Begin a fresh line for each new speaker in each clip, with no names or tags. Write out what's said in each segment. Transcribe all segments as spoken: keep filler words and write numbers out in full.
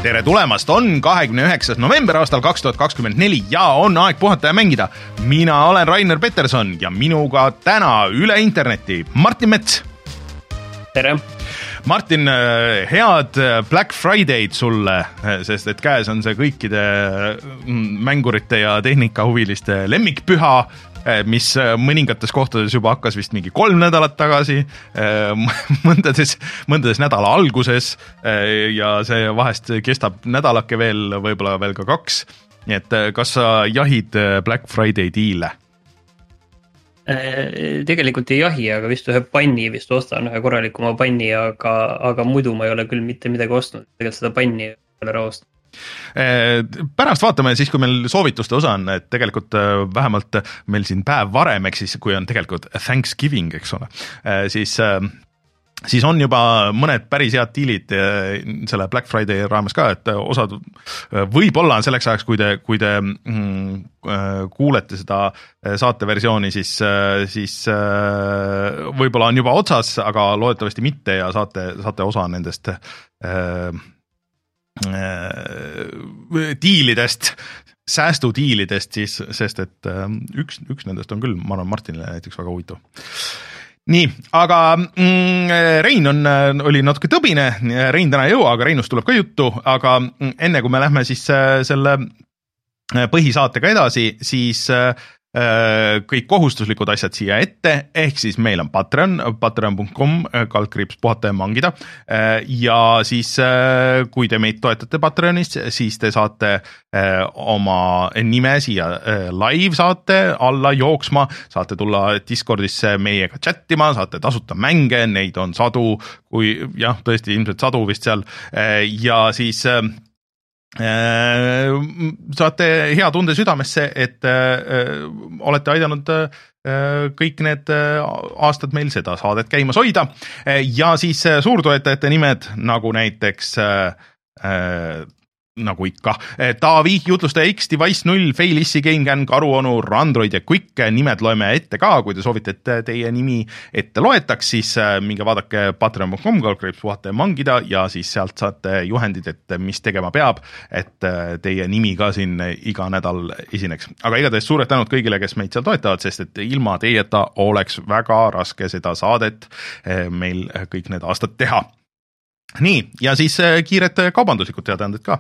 tere tulemast, on kahekümne üheksas november aastal kaks tuhat kakskümmend neli ja on aeg puhata ja mängida. Mina olen Rainer Peterson ja minuga täna üle interneti Martin Mets.
Tere!
Martin, head Black Friday'd sulle, sest et käes on see kõikide mängurite ja tehnikahuviliste lemmikpüha, mis mõningates kohtades juba hakkas vist mingi kolm nädalat tagasi, mõndades, mõndades nädala alguses ja see vahest kestab nädalake veel, võib-olla veel ka kaks. Nii et kas sa jahid Black Friday diile?
Tegelikult ei jahi, aga vist ühe panni vist ostan, ühe korralikuma panni, aga, aga muidu ma ei ole küll mitte midagi ostnud, tegelikult seda panni ei ole raost.
Pärast vaatame siis, kui meil soovituste osa on, et tegelikult vähemalt meil siin päev varem, eks siis, kui on tegelikult Thanksgiving, eks ole, siis, siis on juba mõned päris head diilid selle Black Friday raames ka, et osad võib-olla on selleks ajaks, kui te, kui te mm, kuulete seda saateversiooni, siis, siis võib-olla on juba otsas, aga loodetavasti mitte ja saate, saate osa nendest diilidest, säästudiilidest siis, sest et üks, üks nendest on küll, ma arvan Martinile näiteks väga huvitav. Nii, aga mm, Rein on, oli natuke tõbine, Rein täna ei jõua, aga Reinust tuleb ka juttu, aga enne kui me lähme siis selle põhisaatega edasi, siis kõik kohustuslikud asjad siia ette, ehk siis meil on Patreon, patreon punkt com, kaldkriips puhata ja mangida, ja siis kui te meid toetate Patreonis, siis te saate oma nime siia live saate alla jooksma, saate tulla Discordisse meiega chattima, saate tasuta mänge, neid on sadu, kui jah, tõesti ilmselt sadu vist seal, ja siis saate hea tunde südamesse, et äh, olete aidanud äh, kõik need aastad meil seda saadet käimas hoida ja siis suurtoetajate nimed nagu näiteks äh, nagu ikka, Taavi, jutlustaja X, Device null, Fail, Issi, GameCam, Karuonu, Randroid ja Quick, nimed loeme ette ka, kui te soovite, et teie nimi ette loetaks, siis minge vaadake patreon punkt com, kaldkriips puhata ja mangida ja siis sealt saate juhendid, et mis tegema peab, et teie nimi ka siin iga nädal esineks. Aga igatahes suured tänud kõigile, kes meid seal toetavad, sest et ilma teieta oleks väga raske seda saadet meil kõik need aastad teha. Nii, ja siis kiired kaubanduslikud teadaanded ka.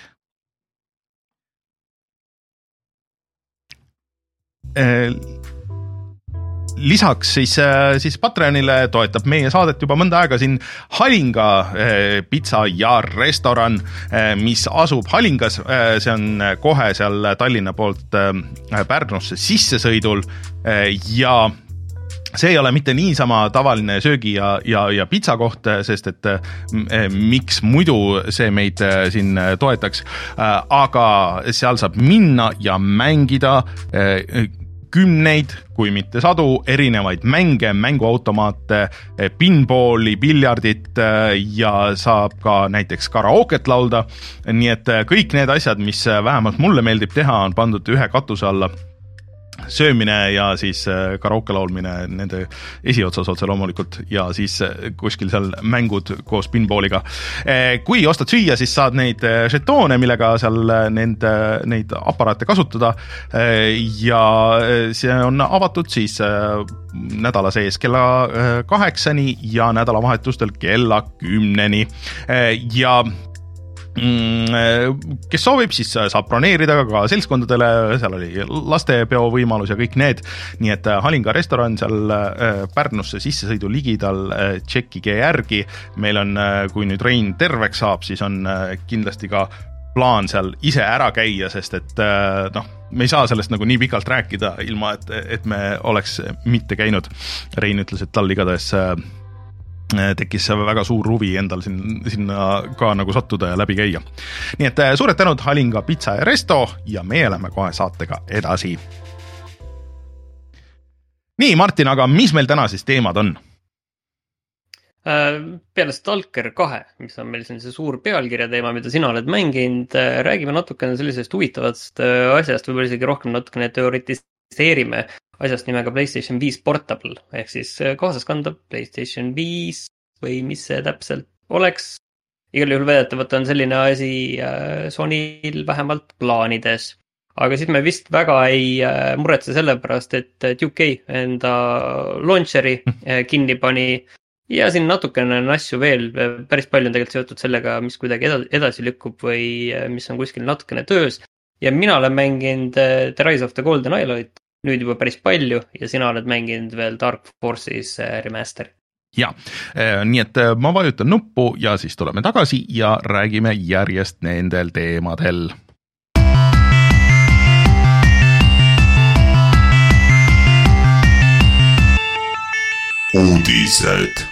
Lisaks siis, siis Patreonile toetab meie saadet juba mõnda aega siin Halinga pitsa ja restoran, mis asub Halingas, see on kohe seal Tallinna poolt Pärnusse sissesõidul ja see ei ole mitte niisama tavaline söögi ja, ja, ja pitsa koht, sest et eh, miks muidu see meid eh, siin toetaks, eh, aga seal saab minna ja mängida eh, kümneid, kui mitte sadu, erinevaid mänge, mänguautomaate, eh, pinballi, biljardit eh, ja saab ka näiteks karaoket laulda, nii et eh, kõik need asjad, mis vähemalt mulle meeldib teha, on pandud ühe katuse alla. Söömine ja siis karaoke laulmine nende esiotsas otse loomulikult ja siis kuskil seal mängud koos pinballiga. Kui ostad süüa, siis saad neid žetoone, millega seal nende, neid aparaate kasutada ja see on avatud siis nädala sees kella kaheksani ja nädalavahetustel kella kümneni ja kes soovib, siis saab broneerida ka seltskondadele, seal oli lastepeo võimalus ja kõik need, nii et Halinga restoran seal Pärnusse sissesõidu ligidal, tšekkige järgi, meil on, kui nüüd Rein terveks saab, siis on kindlasti ka plaan seal ise ära käia, sest et noh, me ei saa sellest nagu nii pikalt rääkida ilma, et, et me oleks mitte käinud. Rein ütles, et tal igatahes tekkis väga suur huvi endal sinna, sinna ka nagu sattuda ja läbi käia. Nii et suured tänud Halinga pitsa ja resto ja meie lähme kohe saatega edasi. Nii, Martin, aga mis meil täna siis teemad on?
Peale Stalker kahe, mis on meil see suur pealkirja teema, mida sina oled mänginud, räägime natukene sellisest huvitavast asjast, võib-olla isegi rohkem natukene teoretiseerime asjast nimega PlayStation viis Portable, ehk siis kaasas kandav PlayStation viis või mis see täpselt oleks. igal juhul väidetavalt on selline asi Sonyl vähemalt plaanides. Aga siis me vist väga ei muretse selle pärast, et two K enda launcheri kinni pani ja siin natukene on asju veel, päris palju on tegelikult seotud sellega, mis kuidagi edasi lükkub või mis on kuskil natukene töös. Ja mina olen mänginud The Rise of the Golden Islet nüüd juba päris palju ja sina oled mänginud veel Dark Forces remaster.
Ja, nii et ma vajutan nuppu ja siis tuleme tagasi ja räägime järjest nendel teemadel. Uudised.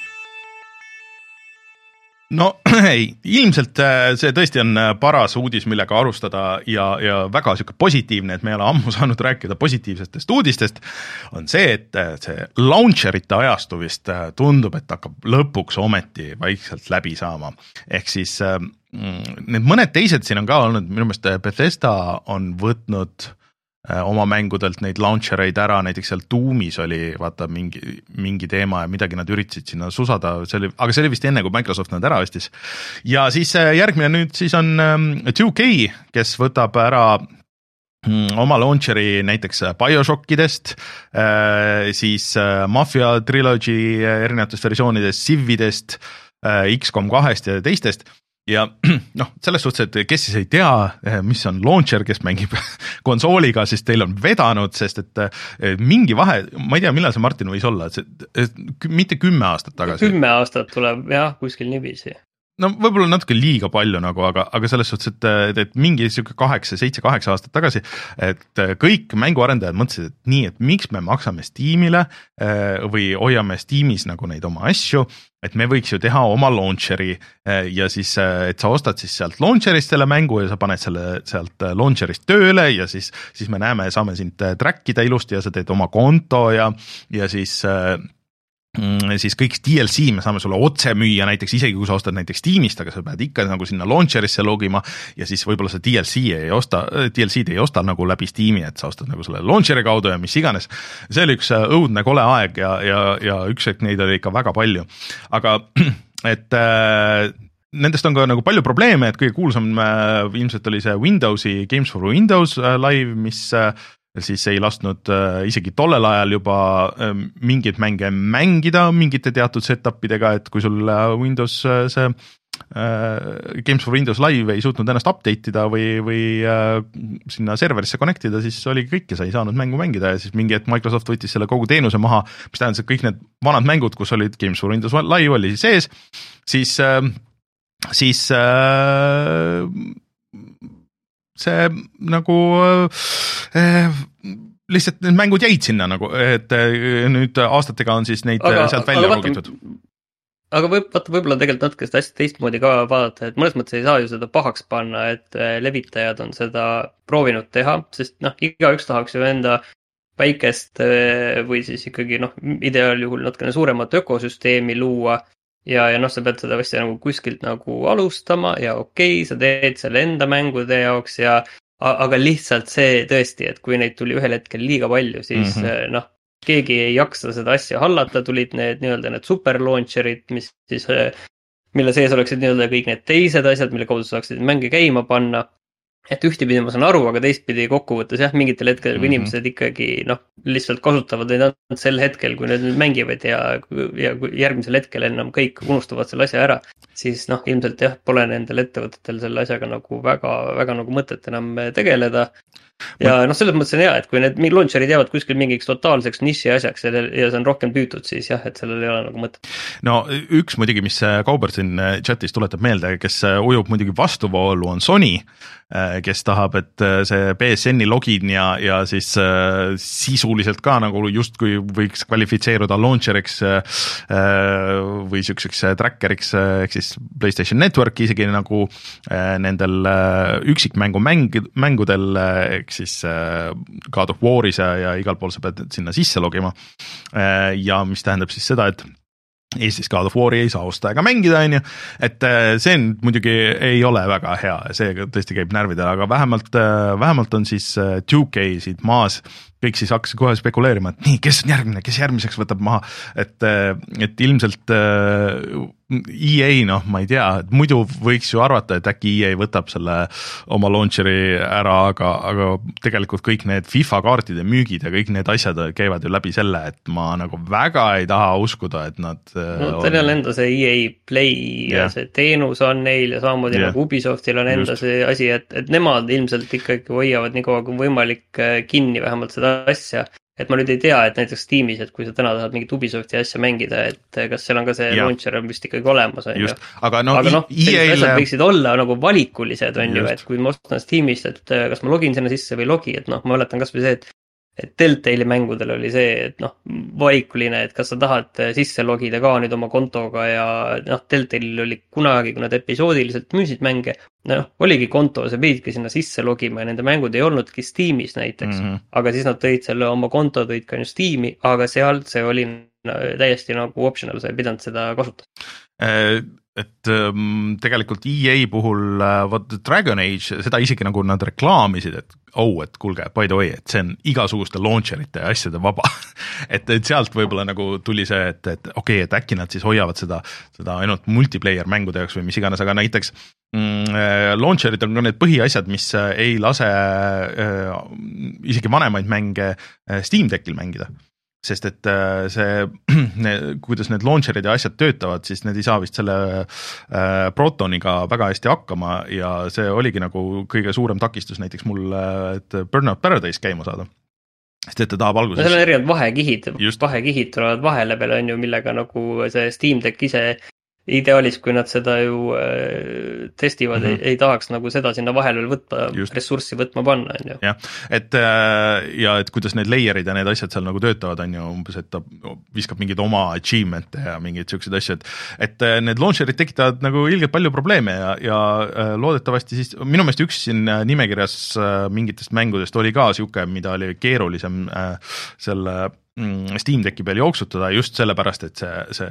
No ei, ilmselt see tõesti on paras uudis, millega alustada ja, ja väga siuke positiivne, et me ei ole ammu saanud rääkida positiivsetest uudistest, on see, et see launcherite ajastu vist tundub, et hakkab lõpuks ometi vaikselt läbi saama. Ehk siis need mõned teised siin on ka olnud, minu meelest Bethesda on võtnud oma mängudelt neid launchereid ära, näiteks seal Doomis oli vaata mingi, mingi teema ja midagi nad üritasid sinna susada, see oli, aga see oli vist enne, kui Microsoft nad ära ostis. Ja siis järgmine nüüd siis on two K, kes võtab ära oma launcheri näiteks BioShockidest, siis Mafia Trilogy erinevatest versioonidest, Cividest, X COM kahest ja teistest. Ja noh, selles suhtes, et kes siis ei tea, mis on launcher, kes mängib konsooliga, siis teil on vedanud, sest et mingi vahe, ma ei tea, millal see Martin võis olla, et mitte kümme aastat tagasi.
Kümme aastat tuleb, jah, kuskil nibisi.
No võib-olla natuke liiga palju nagu, aga, aga selles suhtes, et, et mingi siuke kaheksa, seitse, kaheksa aastat tagasi, et kõik mänguarendajad mõtlesid, et nii, et miks me maksame Steamile või hoiame Steamis nagu neid oma asju, et me võiks ju teha oma launcheri ja siis, et sa ostad siis sealt launcherist selle mängu ja sa paned selle sealt launcherist tööle ja siis, siis me näeme, saame sind trackida ilusti ja sa teed oma konto ja, ja siis siis kõik D L C me saame sulle otse müüa näiteks isegi kui sa ostad näiteks Steamist, aga sa pead ikka nagu sinna launcherisse logima ja siis võib-olla see D L C ei osta, D L C-d ei osta nagu läbi Steami, et sa ostad nagu selle launcheri kaudu ja mis iganes. See oli üks õudne kole aeg ja, ja, ja üks hetk neid oli ikka väga palju. Aga et äh, nendest on ka nagu palju probleeme, et kõige kuulsam äh, ilmselt oli see Windowsi Games for Windows äh, live, mis äh, siis ei lasknud äh, isegi tollel ajal juba äh, mingeid mänge mängida mingite teatud setupidega, et kui sul äh, Windows äh, see äh, Games for Windows Live ei suutnud ennast update ida või, või äh, sinna serverisse connectida, siis oli kõik ja sa ei saanud mängu mängida ja siis mingi, et Microsoft võttis selle kogu teenuse maha, mis tähendas, et kõik need vanad mängud, kus olid Games for Windows Live oli sees, siis, äh, siis äh, see nagu äh, lihtsalt need mängud jäid sinna nagu, et nüüd aastatega on siis neid aga, sealt välja rogitud.
Aga võib, vaata, võib-olla tegelikult natuke seda hästi teistmoodi ka vaadata, et mõnes mõttes ei saa ju seda pahaks panna, et levitajad on seda proovinud teha, sest noh, igaüks tahaks ju enda väikest või siis ikkagi noh, ideaaljuhul natukene suuremat ökosüsteemi luua. Ja, ja noh, sa pead seda vasti nagu kuskilt nagu alustama ja okei, sa teed selle enda mängude jaoks ja aga lihtsalt see tõesti, et kui neid tuli ühel hetkel liiga palju, siis mm-hmm. noh, keegi ei jaksa seda asja hallata, tulid need nii-öelda need super launcherid, mis siis, mille sees oleksid nii-öelda kõik need teised asjad, mille kaudu saaksid mänge käima panna. Et ühtepidi ma saan aru, aga teistpidi kokkuvõttes jah, mingitel hetkel, kui mm-hmm. inimesed ikkagi noh, lihtsalt kasutavad neid ainult sel hetkel, kui need mängivad ja, ja järgmisel hetkel enam kõik unustavad selle asja ära, siis noh, ilmselt jah, pole nendel ettevõtetel selle asjaga nagu väga, väga nagu mõtet enam tegeleda. Ja noh, selles mõttes on hea, et kui need launcherid jäävad kuskil mingiks totaalseks niši asjaks ja see on rohkem püütud, siis jah, et sellel ei ole nagu mõtet.
No üks muidugi, mis Kauber siin chatis tuletab meelde, kes ujub muidugi vastuvoolu, on Sony, kes tahab, et see B S N-i login ja, ja siis sisuliselt ka nagu justkui võiks kvalifitseeruda launcheriks või siukseks trackeriks, ehk siis PlayStation Network isegi nagu nendel üksikmängu mäng, mängudel, ehk siis God of Waris ja, ja igal pool sa pead sinna sisse logima. Ja mis tähendab siis seda, et Eestis God of War'i ei saa osta ega mängida, on ju, et see muidugi ei ole väga hea, see tõesti käib närvidele, aga vähemalt, vähemalt on siis two K siit maas kõik siis hakkasid kohe spekuleerima, et nii, kes on järgmine, kes järgmiseks võtab maha, et, et ilmselt E A, noh, ma ei tea, et muidu võiks ju arvata, et äkki E A võtab selle oma launcheri ära, aga, aga tegelikult kõik need FIFA kaartide müügid ja kõik need asjad käivad ju läbi selle, et ma nagu väga ei taha uskuda, et nad
no tal on enda see E A Play ja yeah. see teenus on neil ja samamoodi yeah. nagu Ubisoftil on enda Just. see asi, et, et nemad ilmselt ikkagi hoiavad nii kaua kui võimalik kinni vähemalt seda asja. Et ma nüüd ei tea, et näiteks Steamis, et kui sa täna tahad mingit Ubisofti asja mängida, et kas seal on ka see ja. launcher on vist ikkagi olemas.
Just, aga no,
aga no sellised asjad võiksid olla nagu valikulised, on ju, et kui ma ostan Steamist, et kas ma login sinna sisse või logi, et noh, ma oletan kas või see, et et Telltale'i mängudel oli see, et noh, valikuline, et kas sa tahad sisse logida ka nüüd oma kontoga ja noh, Telltale'il oli kunagi, kui nad episoodiliselt müüsid mänge, noh, oligi konto, sa pididki sinna sisse logima ja nende mängud ei olnudki Steamis näiteks, mm -hmm. aga siis nad tõid selle oma konto, tõid ka Steam'i, aga sealt see oli täiesti nagu optional, sa ei pidanud seda kasutama.
Et um, tegelikult E A puhul uh, võt, Dragon Age, seda isegi nagu nad reklaamisid, et oh, et kuulge, by the way, et see on igasuguste launcherite ja asjade vaba et, et sealt võib-olla nagu tuli see, et, et okei okay,, et äkki nad siis hoiavad seda, seda ainult multiplayer mängude jaoks või mis iganes, aga näiteks mm, launcherid on ka need põhiasjad, mis ei lase äh, isegi vanemaid mänge äh, Steam Deckil mängida. Sest et see, kuidas need launcherid ja asjad töötavad, siis need ei saa vist selle Protoniga väga hästi hakkama ja see oligi nagu kõige suurem takistus näiteks mul, et Burnout Paradise käima saada. Sest et ta tahab alguses...
No seal on erinevad vahekihid, vahekihid tulevad vahele peale, on ju, millega nagu see Steam Deck ise ideaalis, kui nad seda ju äh, testivad, mm-hmm. ei, ei tahaks nagu seda sinna vahele veel võtta, Just. ressurssi võtma panna, on ju.
jah, et äh, ja et kuidas need layer'id ja need asjad seal nagu töötavad, on ju, umbes, et ta viskab mingeid oma achievement'e ja mingeid selliseid asju, et, et need launcherid tekitavad nagu ilgelt palju probleeme ja, ja äh, loodetavasti siis, minu meelest üks siin nimekirjas äh, mingitest mängudest oli ka siuke, mida oli keerulisem äh, selle Steam Decki peal jooksutada just sellepärast, et see, see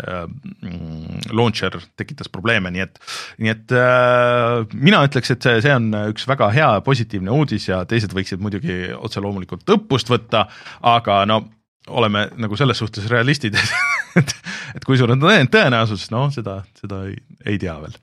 mm, launcher tekitas probleeme, nii et, nii et äh, mina ütleks, et see, see on üks väga hea positiivne uudis ja teised võiksid muidugi otse loomulikult õppust võtta, aga no oleme nagu selles suhtes realistid, et, et kui sul on tõenäosus, no seda, seda ei, ei tea veel.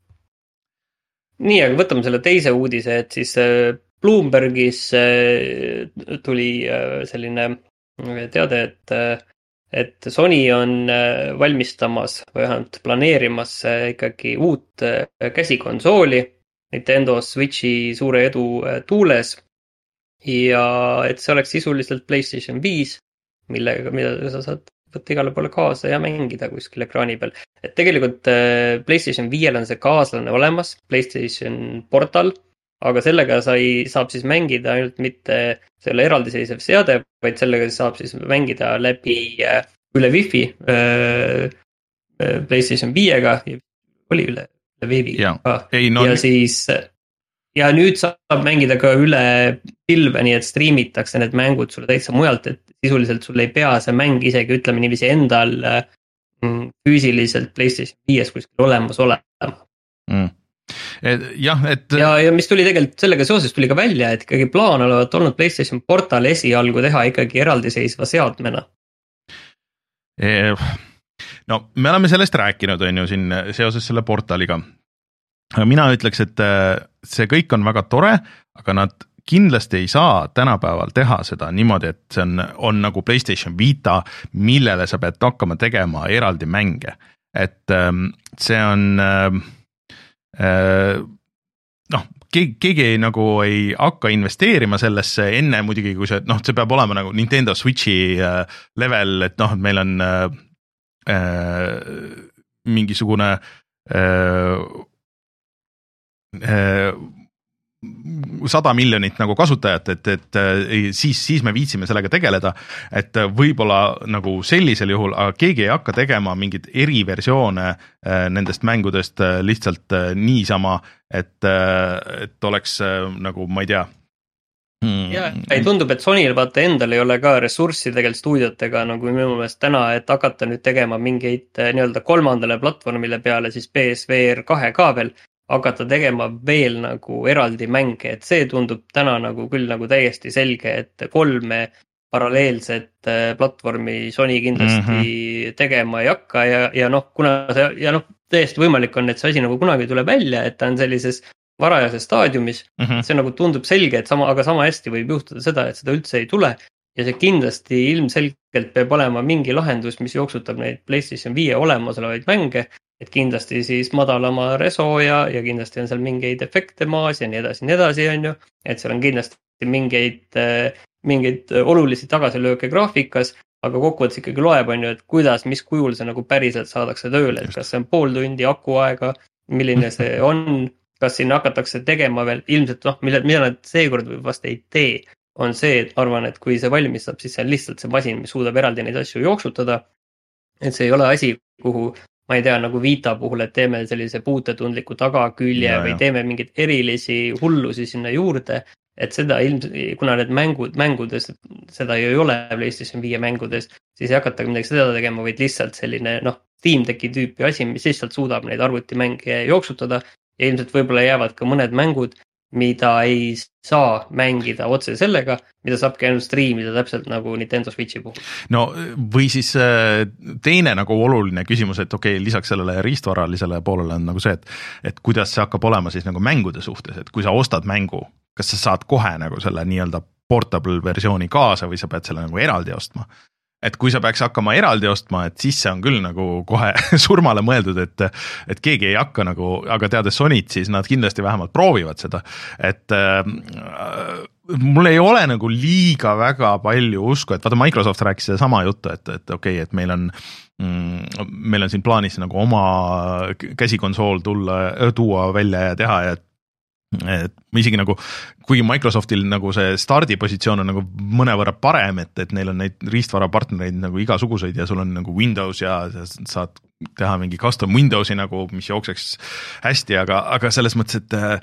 Nii, aga võtame selle teise uudise, et siis Bloombergis tuli selline teade, et, et Sony on valmistamas või vähemalt planeerimas ikkagi uut käsikonsooli Nintendo Switchi suure edu tuules ja et see oleks sisuliselt PlayStation viis, millega, mida sa saad võtta igale poole kaasa ja mängida kuskil ekraani peal. Et tegelikult PlayStation viiel on see kaaslane olemas, PlayStation Portal, aga sellega sai, saab siis mängida ainult mitte selle eraldiseisev seade, vaid sellega saab siis mängida läbi üle Wi-Fi PlayStation viiega, oli üle, üle Wi-Fi
ja, ei, no,
ja siis ja nüüd saab mängida ka üle pilve, nii et streamitakse need mängud sulle täitsa mujalt, et sisuliselt sul ei pea see mäng isegi ütleme niiviisi endal füüsiliselt PlayStation viies kuskil olemas olema.
Mm. Et, jah, et...
ja, ja mis tuli tegelikult sellega seoses tuli ka välja, et ikkagi plaan olevat olnud PlayStation Portal esialgu teha ikkagi eraldiseisva seadmena.
No me oleme sellest rääkinud, on ju, siin seoses selle portaliga. Mina ütleks, et see kõik on väga tore, aga nad kindlasti ei saa tänapäeval teha seda niimoodi, et see on, on nagu PlayStation Vita, millele sa pead hakkama tegema eraldi mänge. Et see on... noh, keegi, keegi nagu ei hakka investeerima sellesse enne muidugi, kui see, noh, see peab olema nagu Nintendo Switchi level, et noh, et meil on äh, mingisugune äh, äh, sada miljonit nagu kasutajat, et, et siis, siis me viitsime sellega tegeleda, et võib-olla nagu sellisel juhul, aga keegi ei hakka tegema mingit eriversioone nendest mängudest lihtsalt niisama, et, et oleks nagu, ma ei tea.
Ja, ei tundub, et Sonyl vaata endal ei ole ka ressurssi tegelikult stuudiotega nagu minu meelest täna, et hakata nüüd tegema mingeid nii-öelda kolmandale platvormile peale siis P S V R kahe ka veel, hakata tegema veel nagu eraldi mänge, et see tundub täna nagu küll nagu täiesti selge, et kolme paralleelset platvormi Sony kindlasti mm-hmm. tegema ei hakka ja, ja noh, kuna see, ja noh, täiesti võimalik on, et see asi nagu kunagi tuleb välja, et ta on sellises varajases staadiumis, mm-hmm. see nagu tundub selge, et sama, aga sama hästi võib juhtuda seda, et seda üldse ei tule ja see kindlasti ilmselgelt peab olema mingi lahendus, mis jooksutab neid PlayStation viie olemasolevaid mänge, et kindlasti siis madalama reso ja, ja kindlasti on seal mingeid efekte maas ja nii edasi, nii edasi on ju, et seal on kindlasti mingeid, mingeid olulisi tagasilööke graafikas, aga kokkuvõttes ikkagi loeb on ju, et kuidas, mis kujul see nagu päriselt saadakse tööle, et kas see on pool tundi akuaega, milline see on, kas sinna hakatakse tegema veel, ilmselt noh, mida, mida nad seekord või vast ei tee, on see, et arvan, et kui see valmis saab, siis see on lihtsalt see masin, mis suudab eraldi neid asju jooksutada, et see ei ole asi, kuhu ma ei tea, nagu Vita puhul, et teeme sellise puutetundliku tagakülje ja, või ja. teeme mingeid erilisi hullusi sinna juurde, et seda ilmselt, kuna need mängud, mängudes, seda ju ei ole PlayStation viie mängudes, siis ei hakata midagi seda tegema, vaid lihtsalt selline, noh, Steam Decki tüüpi asi, mis lihtsalt suudab neid arvutimänge jooksutada ja ilmselt võib-olla jäävad ka mõned mängud, mida ei saa mängida otse sellega, mida saabki ainult striimida täpselt nagu Nintendo Switchi puhul.
No või siis teine nagu oluline küsimus, et okei, okay, lisaks sellele riistvaralisele poolele on nagu see, et, et kuidas see hakkab olema siis nagu mängude suhtes, et kui sa ostad mängu, kas sa saad kohe nagu selle nii-öelda portable versiooni kaasa või sa pead selle nagu eraldi ostma? Et kui sa peaks hakkama eraldi ostma, et siis see on küll nagu kohe surmale mõeldud, et, et keegi ei hakka nagu, aga teades Sonyt, siis nad kindlasti vähemalt proovivad seda, et äh, mul ei ole nagu liiga väga palju usku, et vaata Microsoft rääkis seda sama juttu, et, et okei okay,, et meil on mm, meil on siin plaanis nagu oma käsikonsool tulla, tuua välja ja teha ja et ma isegi nagu, kuigi Microsoftil nagu see stardipositsioon on nagu mõnevõrra parem, et, et neil on neid riistvarapartnereid nagu igasuguseid ja sul on nagu Windows ja saad teha mingi custom Windowsi nagu, mis jookseks hästi, aga, aga selles mõttes, et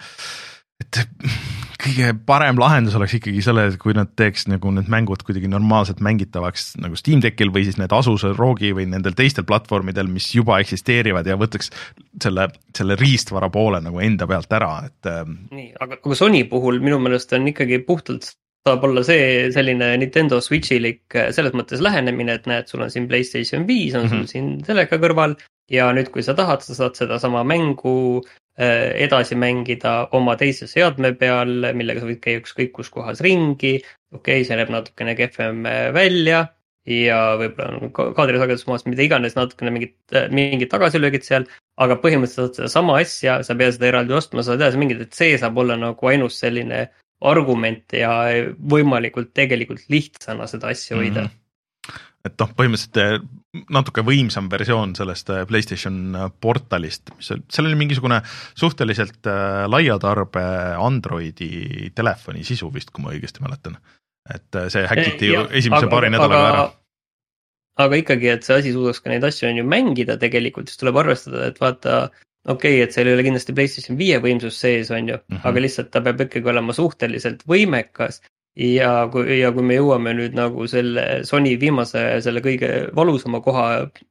et kõige parem lahendus oleks ikkagi selle, kui nad teeks nagu need mängud kuidagi normaalselt mängitavaks nagu Steam Deckil või siis need Asus, Rogi või nendel teistel platvormidel, mis juba eksisteerivad ja võtaks selle, selle riistvara poole nagu enda pealt ära, et
nii, aga, aga Sony puhul minu meelest on ikkagi puhtalt saab olla see selline Nintendo Switchilik selles mõttes lähenemine, et näed, sul on siin PlayStation viis, on sul mm-hmm. siin sellega kõrval ja nüüd, kui sa tahad, sa saad seda sama mängu edasi mängida oma teise seadme peal, millega sa võid käia ükskõik kus kohas ringi, okei okay,, see näeb natukene kehvem välja ja võib-olla kaadrisagedusmaast, mida iganes, natukene mingid, mingid tagasilöögid seal, aga põhimõtteliselt seda sama asja, sa pead seda eraldi ostma, sa tead mingid, et see saab olla nagu ainus selline argument ja võimalikult tegelikult lihtsana seda asja hoida. Mm-hmm.
Et noh, põhimõtteliselt natuke võimsam versioon sellest PlayStation portalist, mis seal oli mingisugune suhteliselt laiatarbe Androidi telefoni sisu vist, kui ma õigesti mäletan. Et see häkiti ja, esimese aga, paari nädalaga aga, ära.
Aga ikkagi, et see asi suudaks ka neid asju on ju mängida tegelikult, siis tuleb arvestada, et vaata, okei, okay, et seal ei ole kindlasti PlayStation viie võimsus sees on ju, mm-hmm. aga lihtsalt ta peab ikkagi olema suhteliselt võimekas. Ja kui, ja kui me jõuame nüüd nagu selle Sony viimase selle kõige valusama koha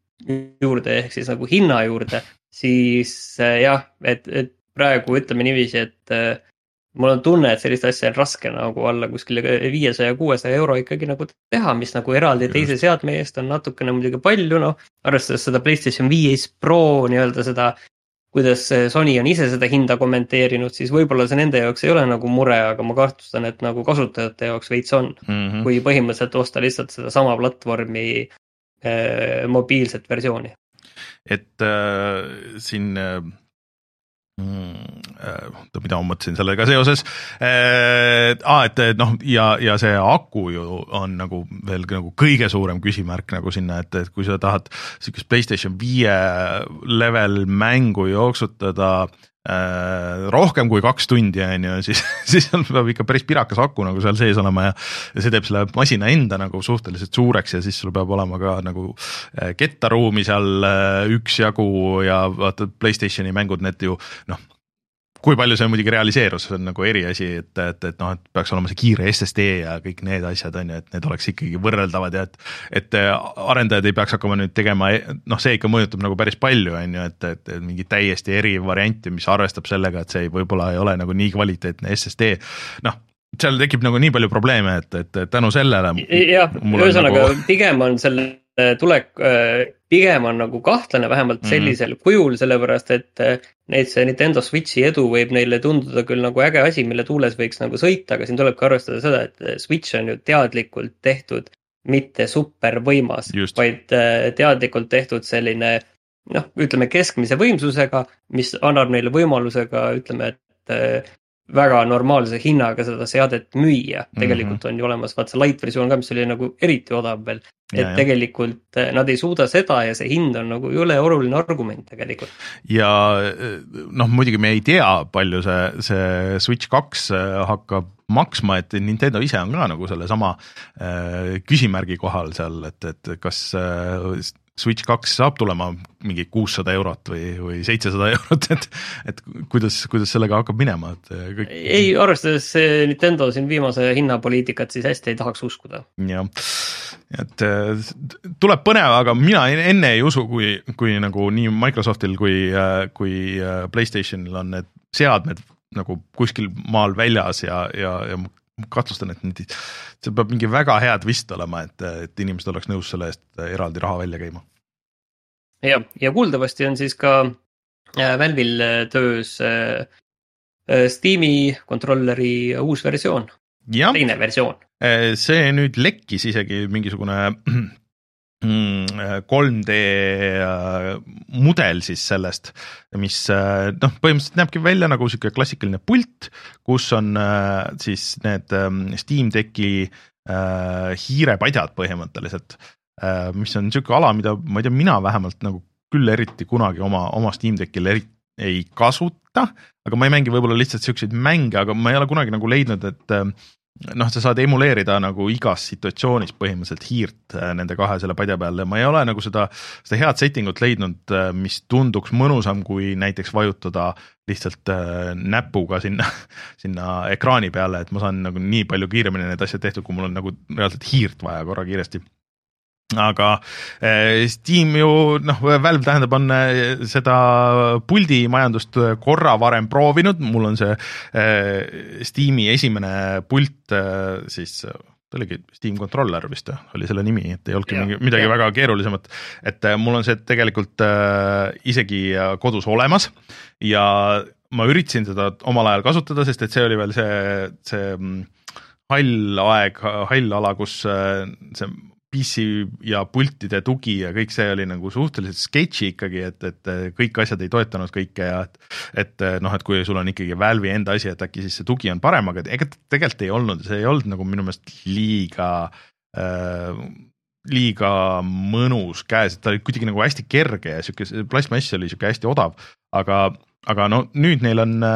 juurde, ehk siis nagu hinna juurde, siis jah, et, et praegu ütleme niiviisi, et äh, mul on tunne, et sellist asja on raske nagu alla kuskile viiesaja kuuesaja euro ikkagi nagu teha, mis nagu eraldi teise seadme eest on natukene muidugi palju, noh, arvestades seda PlayStation viis Pro nii-öelda seda kuidas Sony on ise seda hinda kommenteerinud, siis võib-olla see nende jaoks ei ole nagu mure, aga ma kartustan, et nagu kasutajate jaoks veits on, mm-hmm. kui põhimõtteliselt osta lihtsalt seda sama platvormi äh, mobiilset versiooni.
Et äh, siin äh, äh, mida ma mõtlesin sellega seoses, äh, ah, et noh, ja, ja see aku ju on nagu veel nagu kõige suurem küsimärk nagu sinna, et, et kui sa tahad sellist PlayStation viie level mängu jooksutada äh, rohkem kui kaks tundi, on ju, siis, siis peab ikka päris pirakas aku nagu seal sees olema ja, ja see teeb selle masina enda nagu suhteliselt suureks ja siis sul peab olema ka nagu kettaruumi seal üksjagu ja vaata PlayStationi mängud, need ju noh, kui palju see muidugi realiseerus, see on nagu eriasi, et, et, et noh, et peaks olema see kiire S S D ja kõik need asjad on ju, et need oleks ikkagi võrreldavad ja et, et arendajad ei peaks hakkama nüüd tegema, noh, see ikka mõjutab nagu päris palju on ju, et, et mingi täiesti eri varianti, mis arvestab sellega, et see võib-olla ei ole nagu nii kvaliteetne S S D, noh, seal tekib nagu nii palju probleeme, et, et tänu sellele
jah, ühesõnaga nagu... pigem on selle tulek, pigem on nagu kahtlane vähemalt sellisel mm-hmm. kujul, sellepärast et neid see Nintendo Switchi edu võib neile tunduda küll nagu äge asi, mille tuules võiks nagu sõita, aga siin tuleb ka arvestada seda, et Switch on ju teadlikult tehtud mitte super võimas, Just. vaid teadlikult tehtud selline, noh, ütleme keskmise võimsusega, mis annab neile võimalusega, ütleme, et väga normaalse hinnaga seda seadet müüa. Tegelikult mm-hmm. on ju olemas, vaat see light versioon ka, mis oli nagu eriti odav veel. Et ja, tegelikult ja. Nad ei suuda seda ja see hind on nagu üle oluline argument tegelikult.
Ja noh, muidugi me ei tea, palju see, see Switch kaks hakkab maksma, et Nintendo ise on ka nagu selle sama äh, küsimärgi kohal seal, et, et kas äh, Switch kaks saab tulema mingi kuussada eurot või, või seitsesada eurot, et, et kuidas, kuidas sellega hakkab minema? Et kõik...
Ei, arvestades Nintendo siin viimase hinnapoliitikat, siis hästi ei tahaks uskuda.
Jah, et tuleb põnev, aga mina enne ei usu, kui, kui nagu nii Microsoftil kui, kui PlayStationil on need seadmed nagu kuskil maal väljas ja, ja, ja kahtlustan, et nüüd, see peab mingi väga hea twist olema, et, et inimesed oleks nõus selle eest eraldi raha välja käima.
Ja, ja kuuldavasti on siis ka Valve'il töös Steam'i kontrolleri uus versioon. Ja, teine versioon.
See nüüd lekkis isegi mingisugune kolm D mudel siis sellest, mis noh, põhimõtteliselt näebki välja nagu siuke klassikaline pult, kus on siis need Steam Decki hiirepadjad põhimõtteliselt, mis on siuke ala, mida ma ei tea, mina vähemalt nagu küll eriti kunagi oma, oma Steam Deckil eriti ei kasuta, aga ma ei mängi võib-olla lihtsalt siukseid mänge, aga ma ei ole kunagi nagu leidnud, et noh, sa saad emuleerida nagu igas situatsioonis põhimõtteliselt hiirt nende kahe selle padja peal ja ma ei ole nagu seda, seda head settingut leidnud, mis tunduks mõnusam, kui näiteks vajutada lihtsalt näpuga sinna, sinna ekraani peale, et ma saan nagu nii palju kiiremini need asjad tehtud, kui mul on nagu reaalselt hiirt vaja korra kiiresti. Aga Steam ju, noh, Valve tähendab on seda puldi majandust korra varem proovinud, mul on see Steam'i esimene pult, siis ta oligi Steam Controller vist, oli selle nimi, et ei olnudki ja, midagi ja. väga keerulisemat, et mul on see tegelikult isegi kodus olemas ja ma üritasin seda omal ajal kasutada, sest et see oli veel see, see hall aeg, hall ala, kus see P C ja pultide tugi ja kõik see oli nagu suhteliselt sketši ikkagi, et, et kõik asjad ei toetanud kõike ja et, et noh, et kui sul on ikkagi Valve'i enda asi, et äkki siis see tugi on parem, aga ega tegelikult ei olnud, see ei olnud nagu minu meelest liiga äh, liiga mõnus käes, et ta oli kuidagi nagu hästi kerge ja siuke plastmass oli siuke hästi odav, aga, aga no nüüd neil on,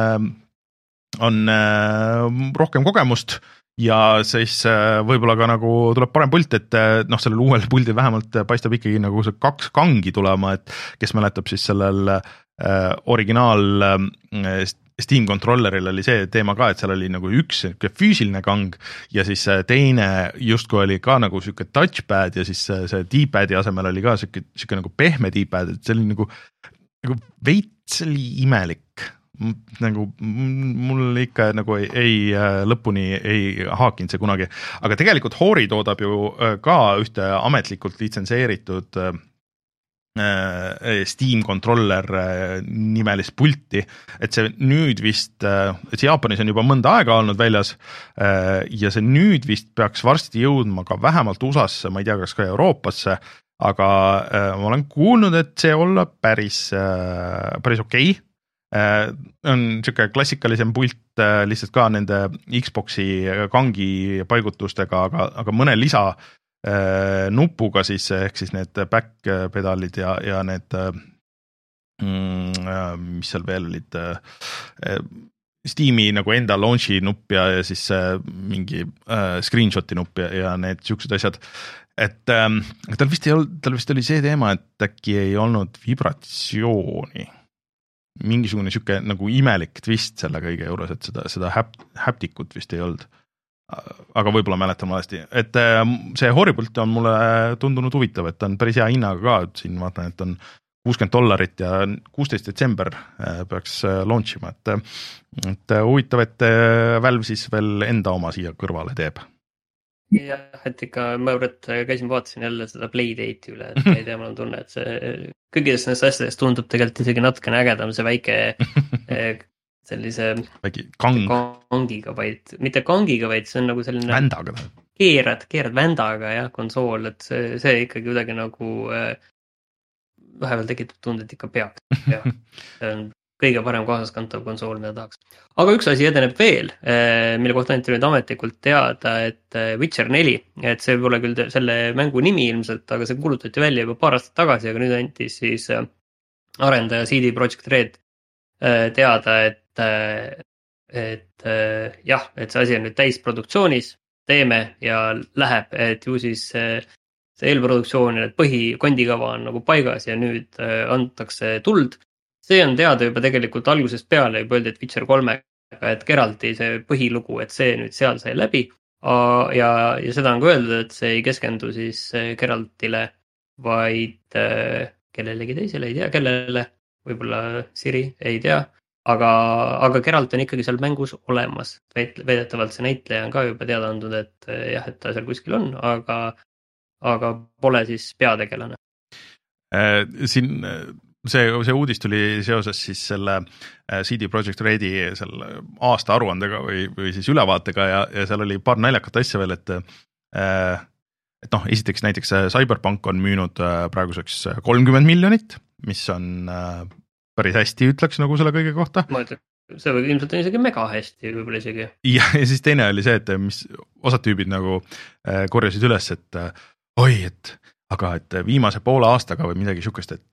on äh, rohkem kogemust ja siis võib-olla ka nagu tuleb parem pult, et noh, sellel uuel puldil vähemalt paistab ikkagi nagu see kaks kangi tulema, et kes mäletab siis sellel äh, originaal äh, Steam Controlleril oli see teema ka, et seal oli nagu üks füüsiline kang ja siis teine justkui oli ka nagu siuke touchpad ja siis see D-padi asemel oli ka siuke, siuke nagu pehme D-pad, et see oli nagu, nagu veits oli imelik. Nagu mul ikka nagu ei, ei lõpuni ei haakinud see kunagi, aga tegelikult Hori toodab ju ka ühte ametlikult litsenseeritud Steam Controller nimelist pulti, et see nüüd vist, et see Jaapanis on juba mõnda aega olnud väljas ja see nüüd vist peaks varsti jõudma ka vähemalt U S A-sse, ma ei tea, kas ka Euroopasse, aga ma olen kuulnud, et see olla päris, päris okei okay. On siuke klassikalisem pult lihtsalt ka nende Xboxi kangi paigutustega, aga, aga mõne lisa nupuga siis, ehk siis need back pedalid ja, ja need, mis seal veel olid, Steam'i nagu enda launchi nupp ja, ja siis mingi screenshoti nupp ja, ja need siuksed asjad. Et tal vist ei olnud, tal vist oli see teema, et äkki ei olnud vibratsiooni. Mingisugune siuke nagu imelik twist selle kõige juures, et seda, seda häptikut vist ei olnud. Aga võib-olla mäletan valesti. Et see Hori pult on mulle tundunud huvitav, et on päris hea hinnaga ka, et siin vaatan, et on kuuskümmend dollarit ja kuusteist detsember peaks launch ima, et, et huvitav, et Valve siis veel enda oma siia kõrvale teeb.
Jah, et ikka ma võrret käisin vaatasin jälle seda Playdate'i üle, et ei tea, mul on tunne, et see kõigidest nendest asjadest tundub tegelikult isegi natukene ägedam, see väike sellise
väike kang.
kangiga, vaid mitte kangiga, vaid see on nagu selline
vändaga.
keerad, keerad vändaga jah, konsool, et see, see ikkagi kuidagi nagu äh, vahepeal tekitab tunde, et ikka peaks. Ja, see on kõige parem kaasaskantav konsool, mida tahaks. Aga üks asi edeneb veel, mille kohta anti nüüd ametlikult teada, et Witcher neli, et see pole küll selle mängu nimi ilmselt, aga see kuulutati välja juba paar aastat tagasi, aga nüüd anti siis arendaja C D Projekt Red teada, et, et jah, et see asi on nüüd täisproduktsioonis, teeme ja läheb, et ju siis see eelproduktsioon ja põhikondikava on nagu paigas ja nüüd antakse tuld. See on teada juba tegelikult algusest peale, juba öeldi, et Witcher kolmega, et Geralti see põhilugu, et see nüüd seal sai läbi ja, ja seda on ka öeldud, et see ei keskendu siis Geraltile, vaid kellelegi teisele, ei tea kellele, võib-olla Siri, ei tea, aga, aga Geralt on ikkagi seal mängus olemas. Veedetavalt see näitleja on ka juba teada andnud, et jah, et ta seal kuskil on, aga aga pole siis peategelane.
Siin see, see uudis tuli seoses siis selle C D Projekt Redi selle aasta aruandega või, või siis ülevaatega ja, ja seal oli paar naljakat asja veel, et et noh, esiteks näiteks Cyberpunk on müünud praeguseks kolmkümmend miljonit, mis on päris hästi, ütleks nagu selle kõige kohta.
Ma ütlen, see või ilmselt on isegi mega hästi, võib-olla isegi.
Ja, ja siis teine oli see, et mis osad tüübid nagu korjasid üles, et oi, et aga et viimase poole aastaga või midagi sihukest, et,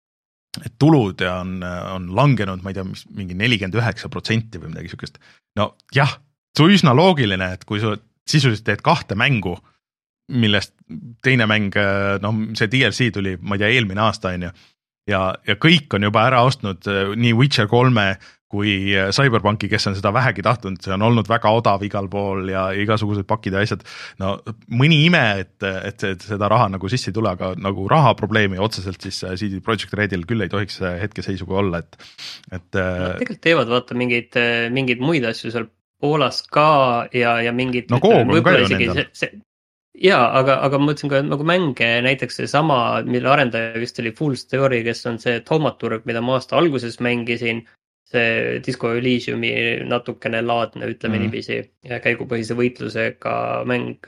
et tulud on, on langenud, ma ei tea, mis, mingi nelikümmend üheksa protsenti või midagi sihukest. No jah, see on üsna loogiline, et kui sa sisuliselt teed kahte mängu, millest teine mäng, no see D L C tuli, ma ei tea, eelmine aasta on ju, ja, ja kõik on juba ära ostnud nii Witcher kolme kui Cyberpunki, kes on seda vähegi tahtnud, see on olnud väga odav igal pool ja igasugused pakid ja asjad. No mõni ime, et, et, et seda raha nagu sisse ei tule, aga nagu raha probleemi otseselt siis C D Projekt Redil küll ei tohiks hetkeseisuga olla, et, et
no, tegelikult teevad vaata mingeid, mingeid muid asju seal Poolas ka ja, ja mingid
no Coop on ka ju nendel.
Jaa, aga, aga ma mõtlesin ka nagu mänge, näiteks see sama, mille arendaja vist oli Fool's Theory, kes on see Thaumaturg, mida ma aasta alguses mängisin, see Disco Elysiumi natukene laadne, ütleme mm. niiviisi, käigupõhise võitlusega mäng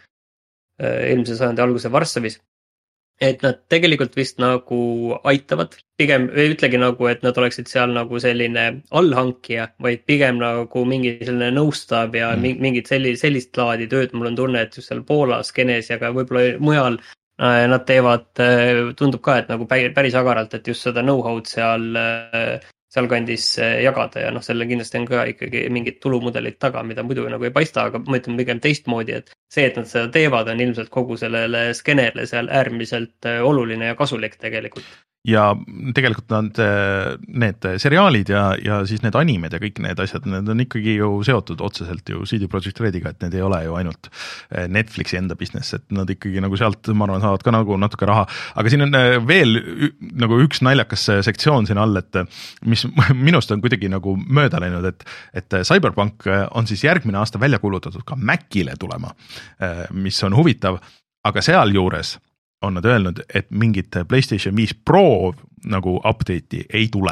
eelmise sajandi alguse Varssavis. Et nad tegelikult vist nagu aitavad, pigem ei ütlegi nagu, et nad oleksid seal nagu selline allhankija, vaid pigem nagu mingi selline nõustav ja mm. mingit sellist, sellist laadi tööd. Mul on tunne, et just seal Poolas, Kenes ja ka võib-olla mujal nad teevad, tundub ka, et nagu päris agaralt, et just seda know-how'd seal seal kandis jagada ja noh, selle kindlasti on ka ikkagi mingid tulumudelid taga, mida muidu nagu ei paista, aga ma ütlen pigem teistmoodi, et see, et nad seda teevad, on ilmselt kogu sellele skenerle seal äärmiselt oluline ja kasulik tegelikult.
Ja tegelikult nad, need seriaalid ja, ja siis need animed ja kõik need asjad, need on ikkagi ju seotud otseselt ju C D Projekt Rediga, et need ei ole ju ainult Netflixi enda business, et nad ikkagi nagu sealt, ma arvan, saavad ka nagu natuke raha, aga siin on veel nagu üks naljakas sektsioon siin all, et mis minust on kuidagi nagu mööda läinud, et, et Cyberpunk on siis järgmine aasta välja kuulutatud ka Macile tulema, mis on huvitav, aga seal juures on nad öelnud, et mingit PlayStation viis Pro nagu update'i ei tule.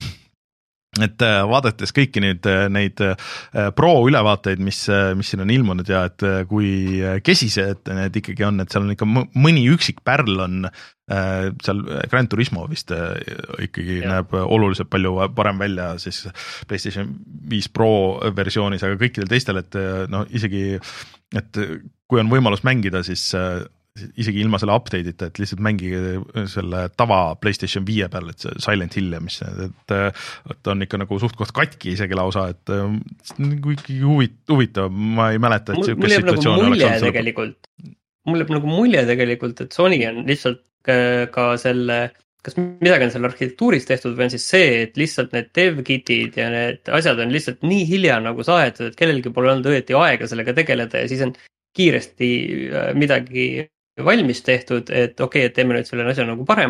Et vaadates kõiki nüüd neid Pro ülevaateid, mis, mis siin on ilmunud ja et kui kesised need ikkagi on, et seal on ikka mõni üksik pärl on seal Gran Turismo vist ikkagi ja. Näeb oluliselt palju parem välja siis PlayStation viis Pro versioonis, aga kõikidel teistel, et no isegi, et kui on võimalus mängida, siis isegi ilma selle update'ita, et lihtsalt mängi selle tava PlayStation viie peal, et see Silent Hill ja mis, et, et on ikka nagu suht koht katki isegi lausa, et ikkagi huvitav, ma ei mäleta, et
mul jääb nagu mulje tegelikult, mul jääb nagu mulje tegelikult, et Sony on lihtsalt ka selle, kas midagi on selle arhitektuuris tehtud või on siis see, et lihtsalt need dev-kitid ja need asjad on lihtsalt nii hilja nagu saadetud, et kellelgi pole olnud õieti aega sellega tegeleda ja siis on kiiresti midagi valmis tehtud, et okei, okay, et teeme nüüd selle asja nagu paremaks